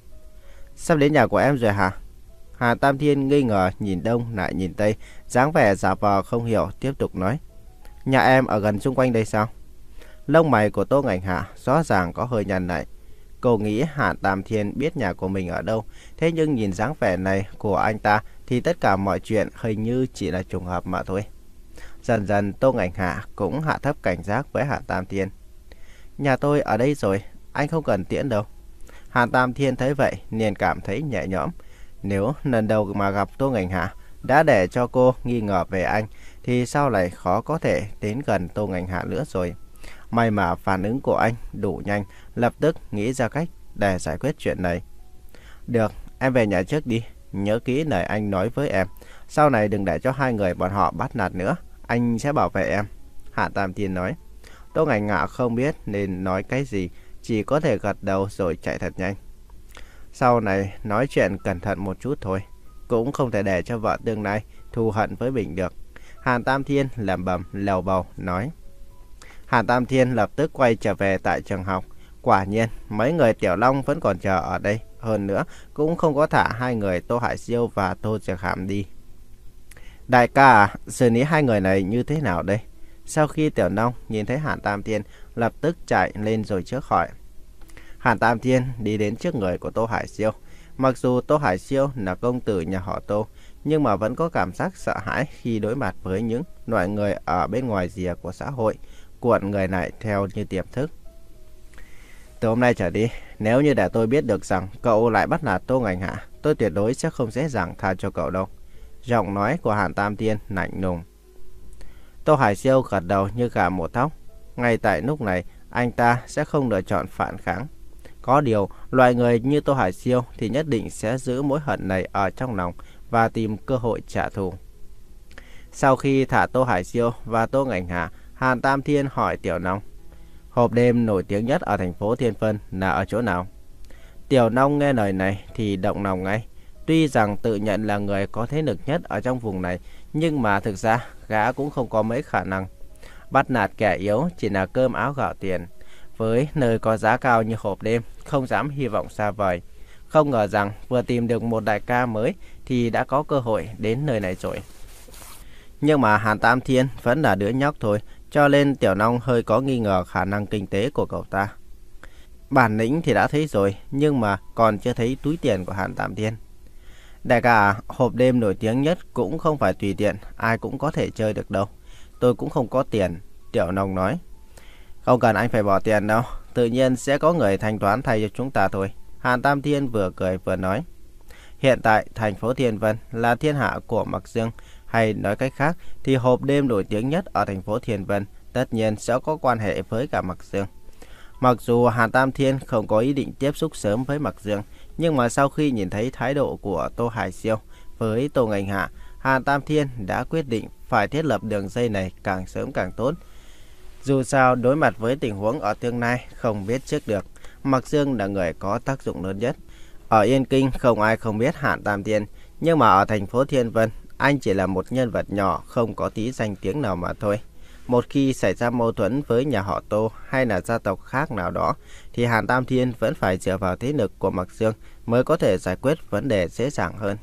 Sắp đến nhà của em rồi hả? Hàn Tam Thiên nghi ngờ nhìn đông lại nhìn tây, dáng vẻ giả vờ không hiểu, tiếp tục nói. Nhà em ở gần xung quanh đây sao? Lông mày của Tô Ngành Hạ rõ ràng có hơi nhăn lại. Cô nghĩ Hàn Tam Thiên biết nhà của mình ở đâu, thế nhưng nhìn dáng vẻ này của anh ta thì tất cả mọi chuyện hình như chỉ là trùng hợp mà thôi. Dần dần Tô Ngành Hạ cũng hạ thấp cảnh giác với Hàn Tam Thiên. Nhà tôi ở đây rồi, anh không cần tiễn đâu. Hàn Tam Thiên thấy vậy liền cảm thấy nhẹ nhõm. Nếu lần đầu mà gặp Tô Ngành Hạ đã để cho cô nghi ngờ về anh, thì sau này khó có thể đến gần Tô Ngành Hạ nữa rồi. May mà phản ứng của anh đủ nhanh, lập tức nghĩ ra cách để giải quyết chuyện này. Được, em về nhà trước đi. Nhớ kỹ lời anh nói với em. Sau này đừng để cho hai người bọn họ bắt nạt nữa. Anh sẽ bảo vệ em. Hạ Tam Thiên nói. Tô Ngạnh Ngạ không biết nên nói cái gì, chỉ có thể gật đầu rồi chạy thật nhanh. Sau này nói chuyện cẩn thận một chút thôi, cũng không thể để cho vợ tương lai thù hận với mình được. Hàn Tam Thiên lẩm bẩm lầu bầu nói. Hàn Tam Thiên lập tức quay trở về tại trường học. Quả nhiên mấy người Tiểu Long vẫn còn chờ ở đây. Hơn nữa cũng không có thả hai người Tô Hải Siêu và Tô Diệc Hàm đi. Đại ca à, xử lý hai người này như thế nào đây? Sau khi Tiểu Long nhìn thấy Hàn Tam Thiên, lập tức chạy lên rồi trước hỏi. Hàn Tam Thiên đi đến trước người của Tô Hải Siêu. Mặc dù Tô Hải Siêu là công tử nhà họ Tô, nhưng mà vẫn có cảm giác sợ hãi khi đối mặt với những loại người ở bên ngoài rìa của xã hội, cuộn người này theo như tiềm thức. Từ hôm nay trở đi, nếu như để tôi biết được rằng cậu lại bắt nạt Tô Ngạnh Hạ, tôi tuyệt đối sẽ không dễ dàng tha cho cậu đâu. Giọng nói của Hàn Tam Thiên lạnh lùng. Tô Hải Siêu gật đầu như gà mổ thóc. Ngay tại lúc này, anh ta sẽ không lựa chọn phản kháng. Có điều, loại người như Tô Hải Siêu thì nhất định sẽ giữ mối hận này ở trong lòng và tìm cơ hội trả thù. Sau khi thả Tô Hải Siêu và Tô Ngạnh Hạ, Hàn Tam Thiên hỏi Tiểu Long. Hộp đêm nổi tiếng nhất ở thành phố Thiên Vân là ở chỗ nào? Tiểu Long nghe lời này thì động lòng ngay. Tuy rằng tự nhận là người có thế lực nhất ở trong vùng này, nhưng mà thực ra gã cũng không có mấy khả năng. Bắt nạt kẻ yếu chỉ là cơm áo gạo tiền. Với nơi có giá cao như hộp đêm, không dám hy vọng xa vời. Không ngờ rằng vừa tìm được một đại ca mới thì đã có cơ hội đến nơi này rồi. Nhưng mà Hàn Tam Thiên vẫn là đứa nhóc thôi, cho nên Tiểu Long hơi có nghi ngờ khả năng kinh tế của cậu ta. Bản lĩnh thì đã thấy rồi, nhưng mà còn chưa thấy túi tiền của Hàn Tam Thiên. Đại ca, hộp đêm nổi tiếng nhất cũng không phải tùy tiện, ai cũng có thể chơi được đâu. Tôi cũng không có tiền, Tiểu Long nói. Không cần anh phải bỏ tiền đâu, tự nhiên sẽ có người thanh toán thay cho chúng ta thôi. Hàn Tam Thiên vừa cười vừa nói. Hiện tại thành phố Thiên Vân là thiên hạ của Mạc Dương, hay nói cách khác thì hộp đêm nổi tiếng nhất ở thành phố Thiên Vân tất nhiên sẽ có quan hệ với cả Mạc Dương. Mặc dù Hàn Tam Thiên không có ý định tiếp xúc sớm với Mạc Dương, nhưng mà sau khi nhìn thấy thái độ của Tô Hải Siêu với Tô Ngạnh Hạ, Hàn Tam Thiên đã quyết định phải thiết lập đường dây này càng sớm càng tốt. Dù sao đối mặt với tình huống ở tương lai không biết trước được, Mạc Dương là người có tác dụng lớn nhất. Ở Yên Kinh không ai không biết Hàn Tam Thiên, nhưng mà ở thành phố Thiên Vân, anh chỉ là một nhân vật nhỏ không có tí danh tiếng nào mà thôi. Một khi xảy ra mâu thuẫn với nhà họ Tô hay là gia tộc khác nào đó, thì Hàn Tam Thiên vẫn phải dựa vào thế lực của Mạc Dương mới có thể giải quyết vấn đề dễ dàng hơn.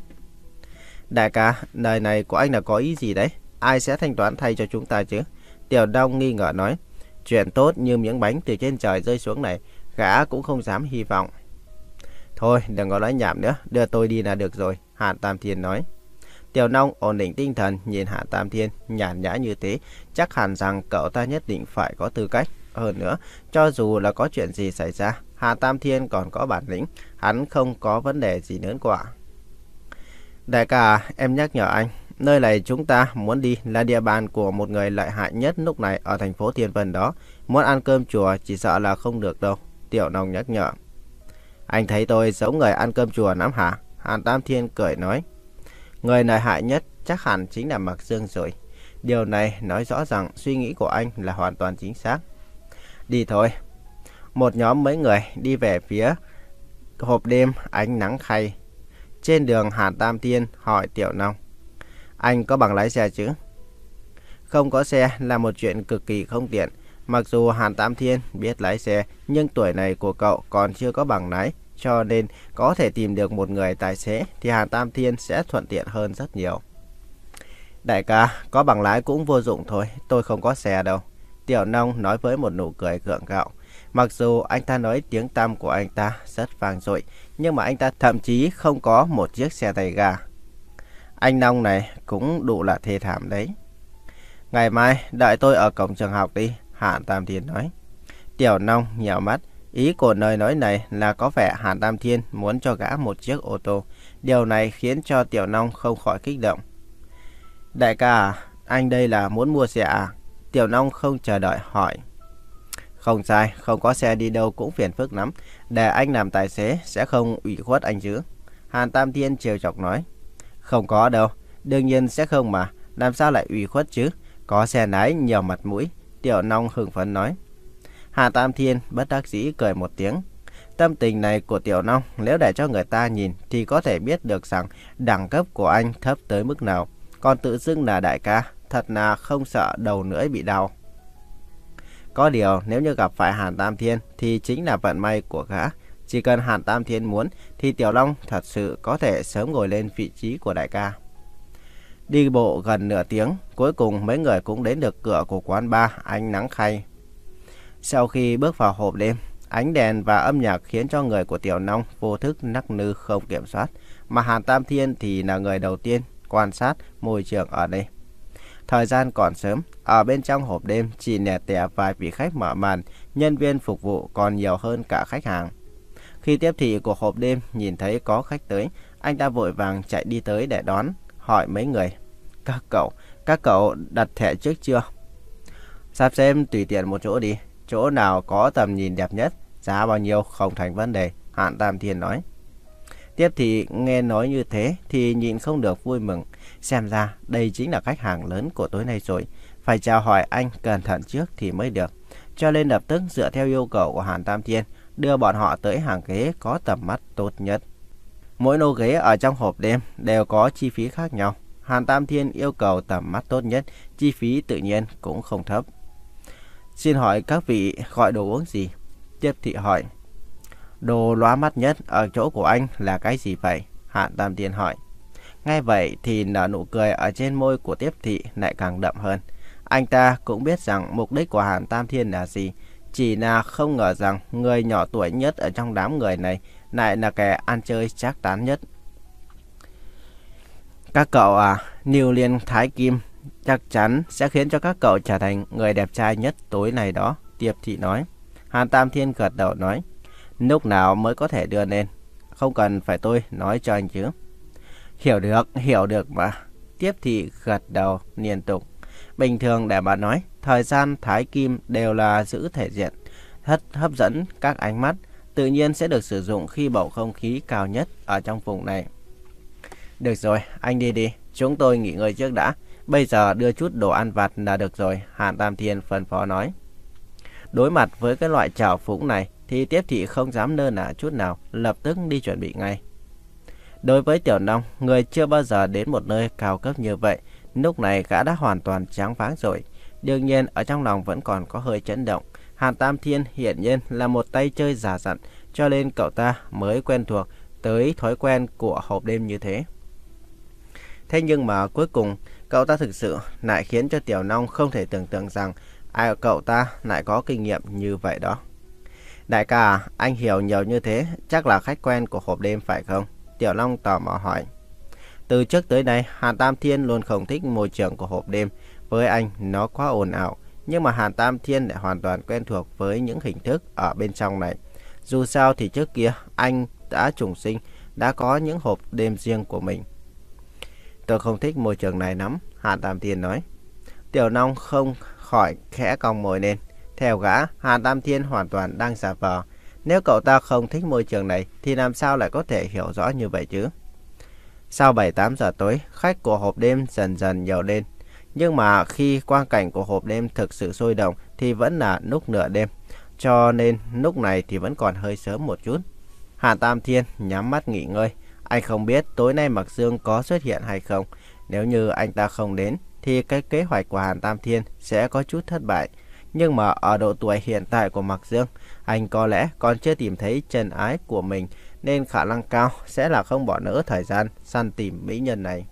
Đại ca, lời này của anh là có ý gì đấy? Ai sẽ thanh toán thay cho chúng ta chứ? Tiểu Long nghi ngờ nói. Chuyện tốt như miếng bánh từ trên trời rơi xuống này, gã cũng không dám hy vọng. Thôi, đừng có nói nhảm nữa, đưa tôi đi là được rồi, Hàn Tam Thiên nói. Tiểu Long ổn định tinh thần nhìn Hàn Tam Thiên nhàn nhã như thế, chắc hẳn rằng cậu ta nhất định phải có tư cách. Hơn nữa, cho dù là có chuyện gì xảy ra, Hàn Tam Thiên còn có bản lĩnh, hắn không có vấn đề gì lớn quả. Đại ca, em nhắc nhở anh, nơi này chúng ta muốn đi là địa bàn của một người lợi hại nhất lúc này ở thành phố Thiên Vân đó. Muốn ăn cơm chùa chỉ sợ là không được đâu, Tiểu Long nhắc nhở. Anh thấy tôi giống người ăn cơm chùa lắm hả? Hàn Tam Thiên cười nói. Người lợi hại nhất chắc hẳn chính là Mạc Dương rồi. Điều này nói rõ rằng suy nghĩ của anh là hoàn toàn chính xác. Đi thôi. Một nhóm mấy người đi về phía hộp đêm ánh nắng khay. Trên đường Hàn Tam Thiên hỏi Tiểu Long. Anh có bằng lái xe chứ? Không có xe là một chuyện cực kỳ không tiện. Mặc dù Hàn Tam Thiên biết lái xe, nhưng tuổi này của cậu còn chưa có bằng lái. Cho nên có thể tìm được một người tài xế thì Hàn Tam Thiên sẽ thuận tiện hơn rất nhiều. Đại ca, có bằng lái cũng vô dụng thôi, tôi không có xe đâu. Tiểu Long nói với một nụ cười gượng gạo. Mặc dù anh ta nói tiếng tăm của anh ta rất vang dội, nhưng mà anh ta thậm chí không có một chiếc xe tay ga. Anh Long này cũng đủ là thê thảm đấy. Ngày mai đợi tôi ở cổng trường học đi, Hàn Tam Thiên nói. Tiểu Long nhíu mắt. Ý của lời nói này là có vẻ Hàn Tam Thiên muốn cho gã một chiếc ô tô. Điều này khiến cho Tiểu Long không khỏi kích động. Đại ca, anh đây là muốn mua xe à? Tiểu Long không chờ đợi hỏi. Không sai, không có xe đi đâu cũng phiền phức lắm. Để anh làm tài xế sẽ không ủy khuất anh chứ? Hàn Tam Thiên trêu chọc nói. Không có đâu, đương nhiên sẽ không mà. Làm sao lại ủy khuất chứ? Có xe lái nhiều mặt mũi. Tiểu Long hưng phấn nói. Hàn Tam Thiên bất đắc dĩ cười một tiếng. Tâm tình này của Tiểu Long nếu để cho người ta nhìn thì có thể biết được rằng đẳng cấp của anh thấp tới mức nào. Còn tự xưng là đại ca, thật là không sợ đầu lưỡi bị đau. Có điều nếu như gặp phải Hàn Tam Thiên thì chính là vận may của gã. Chỉ cần Hàn Tam Thiên muốn thì Tiểu Long thật sự có thể sớm ngồi lên vị trí của đại ca. Đi bộ gần nửa tiếng, cuối cùng mấy người cũng đến được cửa của quán bar Ánh Nắng Khay. Sau khi bước vào hộp đêm, ánh đèn và âm nhạc khiến cho người của Tiểu Long vô thức nắc nư không kiểm soát. Mà Hàn Tam Thiên thì là người đầu tiên quan sát môi trường ở đây. Thời gian còn sớm, ở bên trong hộp đêm chỉ lẻ tẻ vài vị khách mở màn, nhân viên phục vụ còn nhiều hơn cả khách hàng. Khi tiếp thị của hộp đêm nhìn thấy có khách tới, anh ta vội vàng chạy đi tới để đón, hỏi mấy người. Các cậu, các cậu đặt thẻ trước chưa? Sắp xem tùy tiện một chỗ đi, chỗ nào có tầm nhìn đẹp nhất, giá bao nhiêu không thành vấn đề, Hàn Tam Thiên nói. Tiếp thị nghe nói như thế thì nhịn không được vui mừng. Xem ra đây chính là khách hàng lớn của tối nay rồi. Phải chào hỏi anh cẩn thận trước thì mới được. Cho nên lập tức dựa theo yêu cầu của Hàn Tam Thiên, đưa bọn họ tới hàng ghế có tầm mắt tốt nhất. Mỗi lô ghế ở trong hộp đêm đều có chi phí khác nhau. Hàn Tam Thiên yêu cầu tầm mắt tốt nhất, chi phí tự nhiên cũng không thấp. Xin hỏi các vị gọi đồ uống gì? Tiếp thị hỏi. Đồ lóa mắt nhất ở chỗ của anh là cái gì vậy? Hàn Tam Thiên hỏi. Nghe vậy thì nở nụ cười ở trên môi của tiếp thị lại càng đậm hơn. Anh ta cũng biết rằng mục đích của Hàn Tam Thiên là gì. Chỉ là không ngờ rằng người nhỏ tuổi nhất ở trong đám người này lại là kẻ ăn chơi trác tán nhất. Các cậu à, Niu Liên Thái Kim chắc chắn sẽ khiến cho các cậu trở thành người đẹp trai nhất tối nay đó, tiếp thị nói. Hàn Tam Thiên gật đầu nói. Lúc nào mới có thể đưa lên? Không cần phải tôi nói cho anh chứ. Hiểu được, hiểu được mà. Tiếp thị gật đầu liên tục. Bình thường để bà nói, thời gian Thái Kim đều là giữ thể diện, hấp, hấp dẫn các ánh mắt, tự nhiên sẽ được sử dụng khi bầu không khí cao nhất ở trong vùng này. Được rồi, anh đi đi, chúng tôi nghỉ ngơi trước đã. Bây giờ đưa chút đồ ăn vặt là được rồi, Hàn Tam Thiên phân phó nói. Đối mặt với cái loại trào phúng này thì tiếp thị không dám nơ nả chút nào, lập tức đi chuẩn bị ngay. Đối với Tiểu Long, người chưa bao giờ đến một nơi cao cấp như vậy, lúc này gã đã hoàn toàn choáng váng rồi. Đương nhiên ở trong lòng vẫn còn có hơi chấn động. Hàn Tam Thiên hiển nhiên là một tay chơi già dặn, cho nên cậu ta mới quen thuộc tới thói quen của hộp đêm như thế. Thế nhưng mà cuối cùng cậu ta thực sự lại khiến cho Tiểu Long không thể tưởng tượng rằng ai cậu ta lại có kinh nghiệm như vậy đó. Đại ca, anh hiểu nhiều như thế, chắc là khách quen của hộp đêm phải không? Tiểu Long tò mò hỏi. Từ trước tới nay, Hàn Tam Thiên luôn không thích môi trường của hộp đêm. Với anh, nó quá ồn ào. Nhưng mà Hàn Tam Thiên lại hoàn toàn quen thuộc với những hình thức ở bên trong này. Dù sao thì trước kia, anh đã trùng sinh, đã có những hộp đêm riêng của mình. Tôi không thích môi trường này lắm, Hàn Tam Thiên nói. Tiểu Long không khỏi khẽ cong môi lên. Theo gã, Hàn Tam Thiên hoàn toàn đang giả vờ. Nếu cậu ta không thích môi trường này thì làm sao lại có thể hiểu rõ như vậy chứ? Sau bảy tám giờ tối, khách của hộp đêm dần dần nhiều lên. Nhưng mà khi quang cảnh của hộp đêm thực sự sôi động thì vẫn là lúc nửa đêm. Cho nên lúc này thì vẫn còn hơi sớm một chút. Hàn Tam Thiên nhắm mắt nghỉ ngơi. Anh không biết tối nay Mạc Dương có xuất hiện hay không. Nếu như anh ta không đến thì cái kế hoạch của Hàn Tam Thiên sẽ có chút thất bại. Nhưng mà ở độ tuổi hiện tại của Mạc Dương, anh có lẽ còn chưa tìm thấy chân ái của mình, nên khả năng cao sẽ là không bỏ lỡ thời gian săn tìm mỹ nhân này.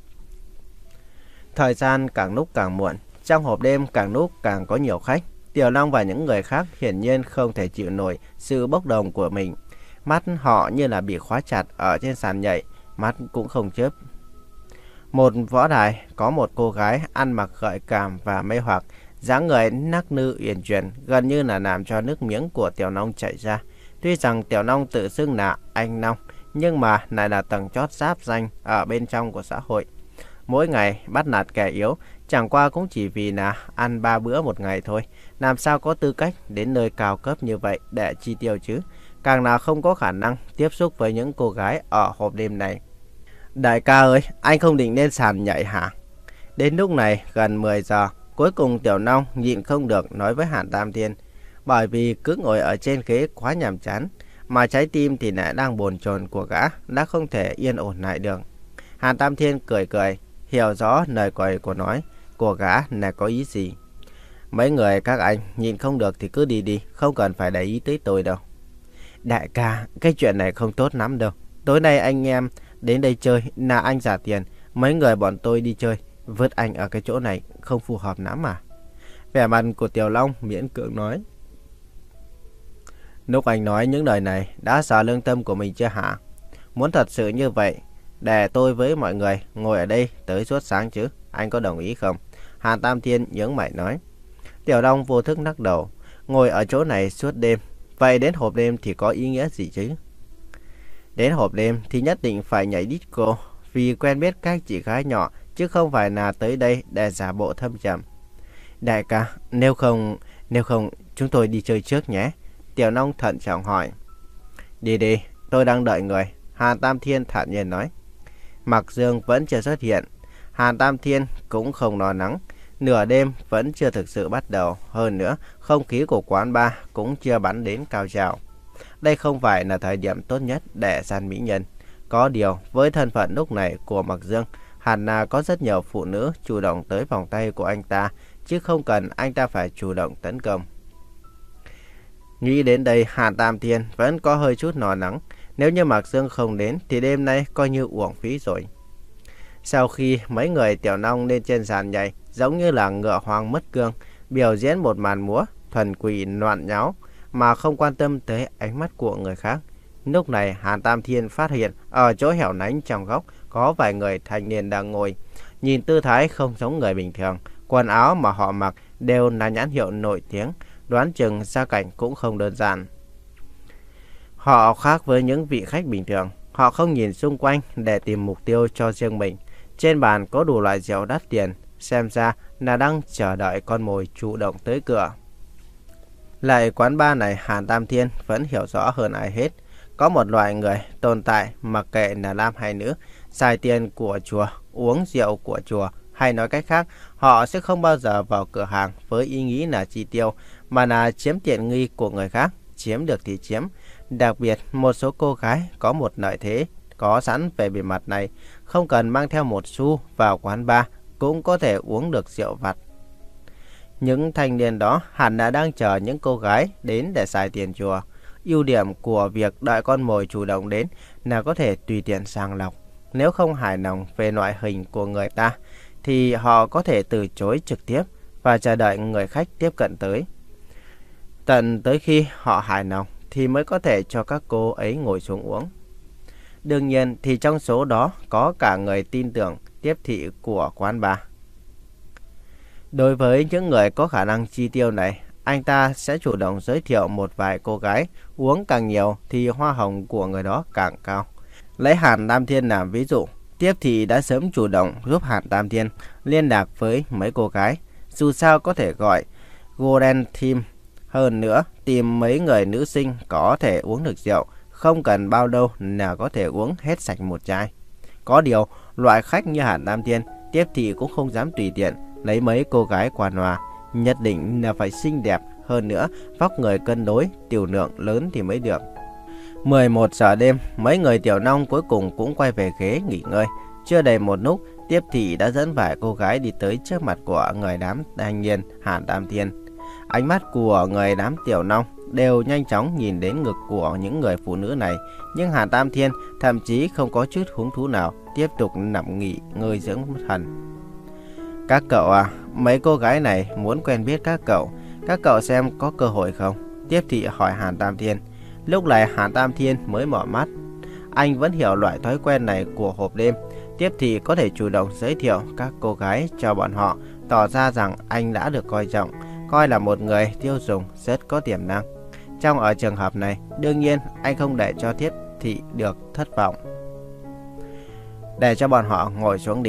Thời gian càng lúc càng muộn, trong hộp đêm càng lúc càng có nhiều khách. Tiểu Long và những người khác hiển nhiên không thể chịu nổi sự bốc đồng của mình. Mắt họ như là bị khóa chặt ở trên sàn nhảy, mắt cũng không chớp. Một võ đài có một cô gái ăn mặc gợi cảm và mê hoặc, dáng người nắc nư uyển chuyển, gần như là làm cho nước miếng của Tiểu Long chảy ra. Tuy rằng Tiểu Long tự xưng là anh Long, nhưng mà lại là tầng chót giáp danh ở bên trong của xã hội. Mỗi ngày bắt nạt kẻ yếu, chẳng qua cũng chỉ vì là ăn ba bữa một ngày thôi. Làm sao có tư cách đến nơi cao cấp như vậy để chi tiêu chứ? Càng nào không có khả năng tiếp xúc với những cô gái ở hộp đêm này. Đại ca ơi, anh không định lên sàn nhảy hả? Đến lúc này gần mười giờ, cuối cùng Tiểu Long nhịn không được nói với Hàn Tam Thiên. Bởi vì cứ ngồi ở trên ghế quá nhàm chán, mà trái tim thì lại đang bồn chồn của gã, đã không thể yên ổn lại được. Hàn Tam Thiên cười cười, hiểu rõ lời cười của nói của gã là có ý gì. Mấy người các anh nhìn không được thì cứ đi đi, không cần phải để ý tới tôi đâu. Đại ca, cái chuyện này không tốt lắm đâu. Tối nay anh em đến đây chơi là anh trả tiền, mấy người bọn tôi đi chơi, vứt anh ở cái chỗ này không phù hợp lắm mà. Vẻ mặt của Tiểu Long miễn cưỡng nói. Lúc anh nói những lời này đã sợ lương tâm của mình chưa hả? Muốn thật sự như vậy, để tôi với mọi người ngồi ở đây tới suốt sáng chứ, anh có đồng ý không? Hàn Tam Thiên nhướng mày nói. Tiểu Long vô thức lắc đầu, ngồi ở chỗ này suốt đêm, vậy đến hộp đêm thì có ý nghĩa gì chứ? Đến hộp đêm thì nhất định phải nhảy disco, vì quen biết các chị gái nhỏ, chứ không phải là tới đây để giả bộ thâm trầm. Đại ca, nếu không, nếu không chúng tôi đi chơi trước nhé. Tiểu Long thận trọng hỏi. Đi đi, tôi đang đợi người. Hàn Tam Thiên thản nhiên nói. Mạc Dương vẫn chưa xuất hiện. Hàn Tam Thiên cũng không lo lắng. Nửa đêm vẫn chưa thực sự bắt đầu. Hơn nữa, không khí của quán bar cũng chưa bắn đến cao trào. Đây không phải là thời điểm tốt nhất để săn mỹ nhân. Có điều, với thân phận lúc này của Mạc Dương, hẳn là có rất nhiều phụ nữ chủ động tới vòng tay của anh ta, chứ không cần anh ta phải chủ động tấn công. Nghĩ đến đây, Hàn Tam Thiên vẫn có hơi chút lo lắng. Nếu như Mạc Dương không đến thì đêm nay coi như uổng phí rồi. Sau khi mấy người Tiểu Long lên trên sàn nhảy, giống như là ngựa hoang mất cương, biểu diễn một màn múa thuần quỷ loạn nháo mà không quan tâm tới ánh mắt của người khác. Lúc này Hàn Tam Thiên phát hiện ở chỗ hẻo lánh trong góc có vài người thanh niên đang ngồi. Nhìn tư thái không giống người bình thường, quần áo mà họ mặc đều là nhãn hiệu nổi tiếng, đoán chừng gia cảnh cũng không đơn giản. Họ khác với những vị khách bình thường, họ không nhìn xung quanh để tìm mục tiêu cho riêng mình. Trên bàn có đủ loại rượu đắt tiền, xem ra là đang chờ đợi con mồi chủ động tới cửa. Lại quán bar này, Hàn Tam Thiên vẫn hiểu rõ hơn ai hết. Có một loại người tồn tại mặc kệ là nam hay nữ, xài tiền của chùa, uống rượu của chùa, hay nói cách khác, họ sẽ không bao giờ vào cửa hàng với ý nghĩ là chi tiêu, mà là chiếm tiện nghi của người khác, chiếm được thì chiếm. Đặc biệt, một số cô gái có một lợi thế có sẵn về bề mặt này, không cần mang theo một xu vào quán bar cũng có thể uống được rượu vặt. Những thanh niên đó hẳn là đang chờ những cô gái đến để xài tiền chùa. Ưu điểm của việc đợi con mồi chủ động đến là có thể tùy tiện sàng lọc. Nếu không hài lòng về loại hình của người ta, thì họ có thể từ chối trực tiếp và chờ đợi người khách tiếp cận tới. Tận tới khi họ hài lòng thì mới có thể cho các cô ấy ngồi xuống uống. Đương nhiên thì trong số đó có cả người tin tưởng tiếp thị của quán bar. Đối với những người có khả năng chi tiêu này, anh ta sẽ chủ động giới thiệu một vài cô gái, uống càng nhiều thì hoa hồng của người đó càng cao. Lấy Hàn Tam Thiên làm ví dụ, tiếp thị đã sớm chủ động giúp Hàn Tam Thiên liên lạc với mấy cô gái, dù sao có thể gọi Golden Team. Hơn nữa, tìm mấy người nữ sinh có thể uống được rượu, không cần bao lâu là có thể uống hết sạch một chai. Có điều, loại khách như Hàn Tam Thiên, tiếp thị cũng không dám tùy tiện lấy mấy cô gái qua loa, nhất định là phải xinh đẹp, hơn nữa vóc người cân đối, tiểu lượng lớn thì mới được. mười một giờ đêm, mấy người Tiểu Long cuối cùng cũng quay về ghế nghỉ ngơi. Chưa đầy một lúc, tiếp thị đã dẫn vài cô gái đi tới trước mặt của người đám thanh niên Hàn Tam Thiên. Ánh mắt của người đám Tiểu Long đều nhanh chóng nhìn đến ngực của những người phụ nữ này, nhưng Hàn Tam Thiên thậm chí không có chút hứng thú nào, tiếp tục nằm nghỉ ngơi dưỡng thần. Các cậu à, mấy cô gái này muốn quen biết các cậu, các cậu xem có cơ hội không? Tiếp thị hỏi Hàn Tam Thiên. Lúc này Hàn Tam Thiên mới mở mắt. Anh vẫn hiểu loại thói quen này của hộp đêm. Tiếp thị có thể chủ động giới thiệu các cô gái cho bọn họ, tỏ ra rằng anh đã được coi trọng, coi là một người tiêu dùng rất có tiềm năng. Trong ở trường hợp này, đương nhiên anh không để cho tiếp thị được thất vọng. Để cho bọn họ ngồi xuống đi.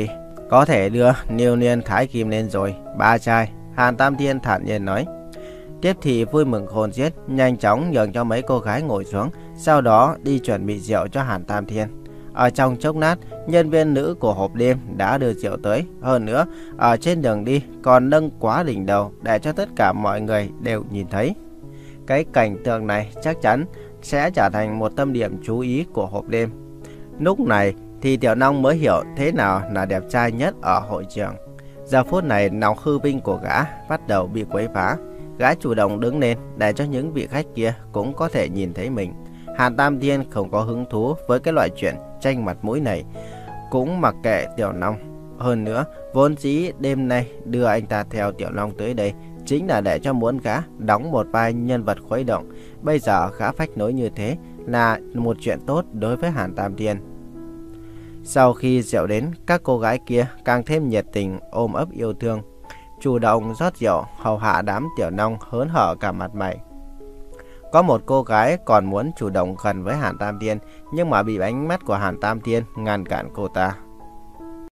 Có thể đưa Niêu Niên Thái Kim lên rồi, ba trai, Hàn Tam Thiên thản nhiên nói. Tiếp thì vui mừng khôn xiết, nhanh chóng nhường cho mấy cô gái ngồi xuống, sau đó đi chuẩn bị rượu cho Hàn Tam Thiên. Ở trong chốc lát, nhân viên nữ của hộp đêm đã đưa rượu tới. Hơn nữa, ở trên đường đi còn nâng quá đỉnh đầu để cho tất cả mọi người đều nhìn thấy. Cái cảnh tượng này chắc chắn sẽ trở thành một tâm điểm chú ý của hộp đêm. Lúc này thì Tiểu Long mới hiểu thế nào là đẹp trai nhất ở hội trường. Giờ phút này lòng hư vinh của gã bắt đầu bị quấy phá. Gã chủ động đứng lên để cho những vị khách kia cũng có thể nhìn thấy mình. Hàn Tam Thiên không có hứng thú với cái loại chuyện tranh mặt mũi này, cũng mặc kệ Tiểu Long. Hơn nữa, vốn dĩ đêm nay đưa anh ta theo Tiểu Long tới đây chính là để cho muốn gã đóng một vai nhân vật khuấy động. Bây giờ gã phách nối như thế là một chuyện tốt đối với Hàn Tam Thiên. Sau khi rượu đến, các cô gái kia càng thêm nhiệt tình ôm ấp yêu thương, chủ động rót rượu hầu hạ đám Tiểu Long hớn hở cả mặt mày. Có một cô gái còn muốn chủ động gần với Hàn Tam Thiên, nhưng mà bị ánh mắt của Hàn Tam Thiên ngăn cản cô ta.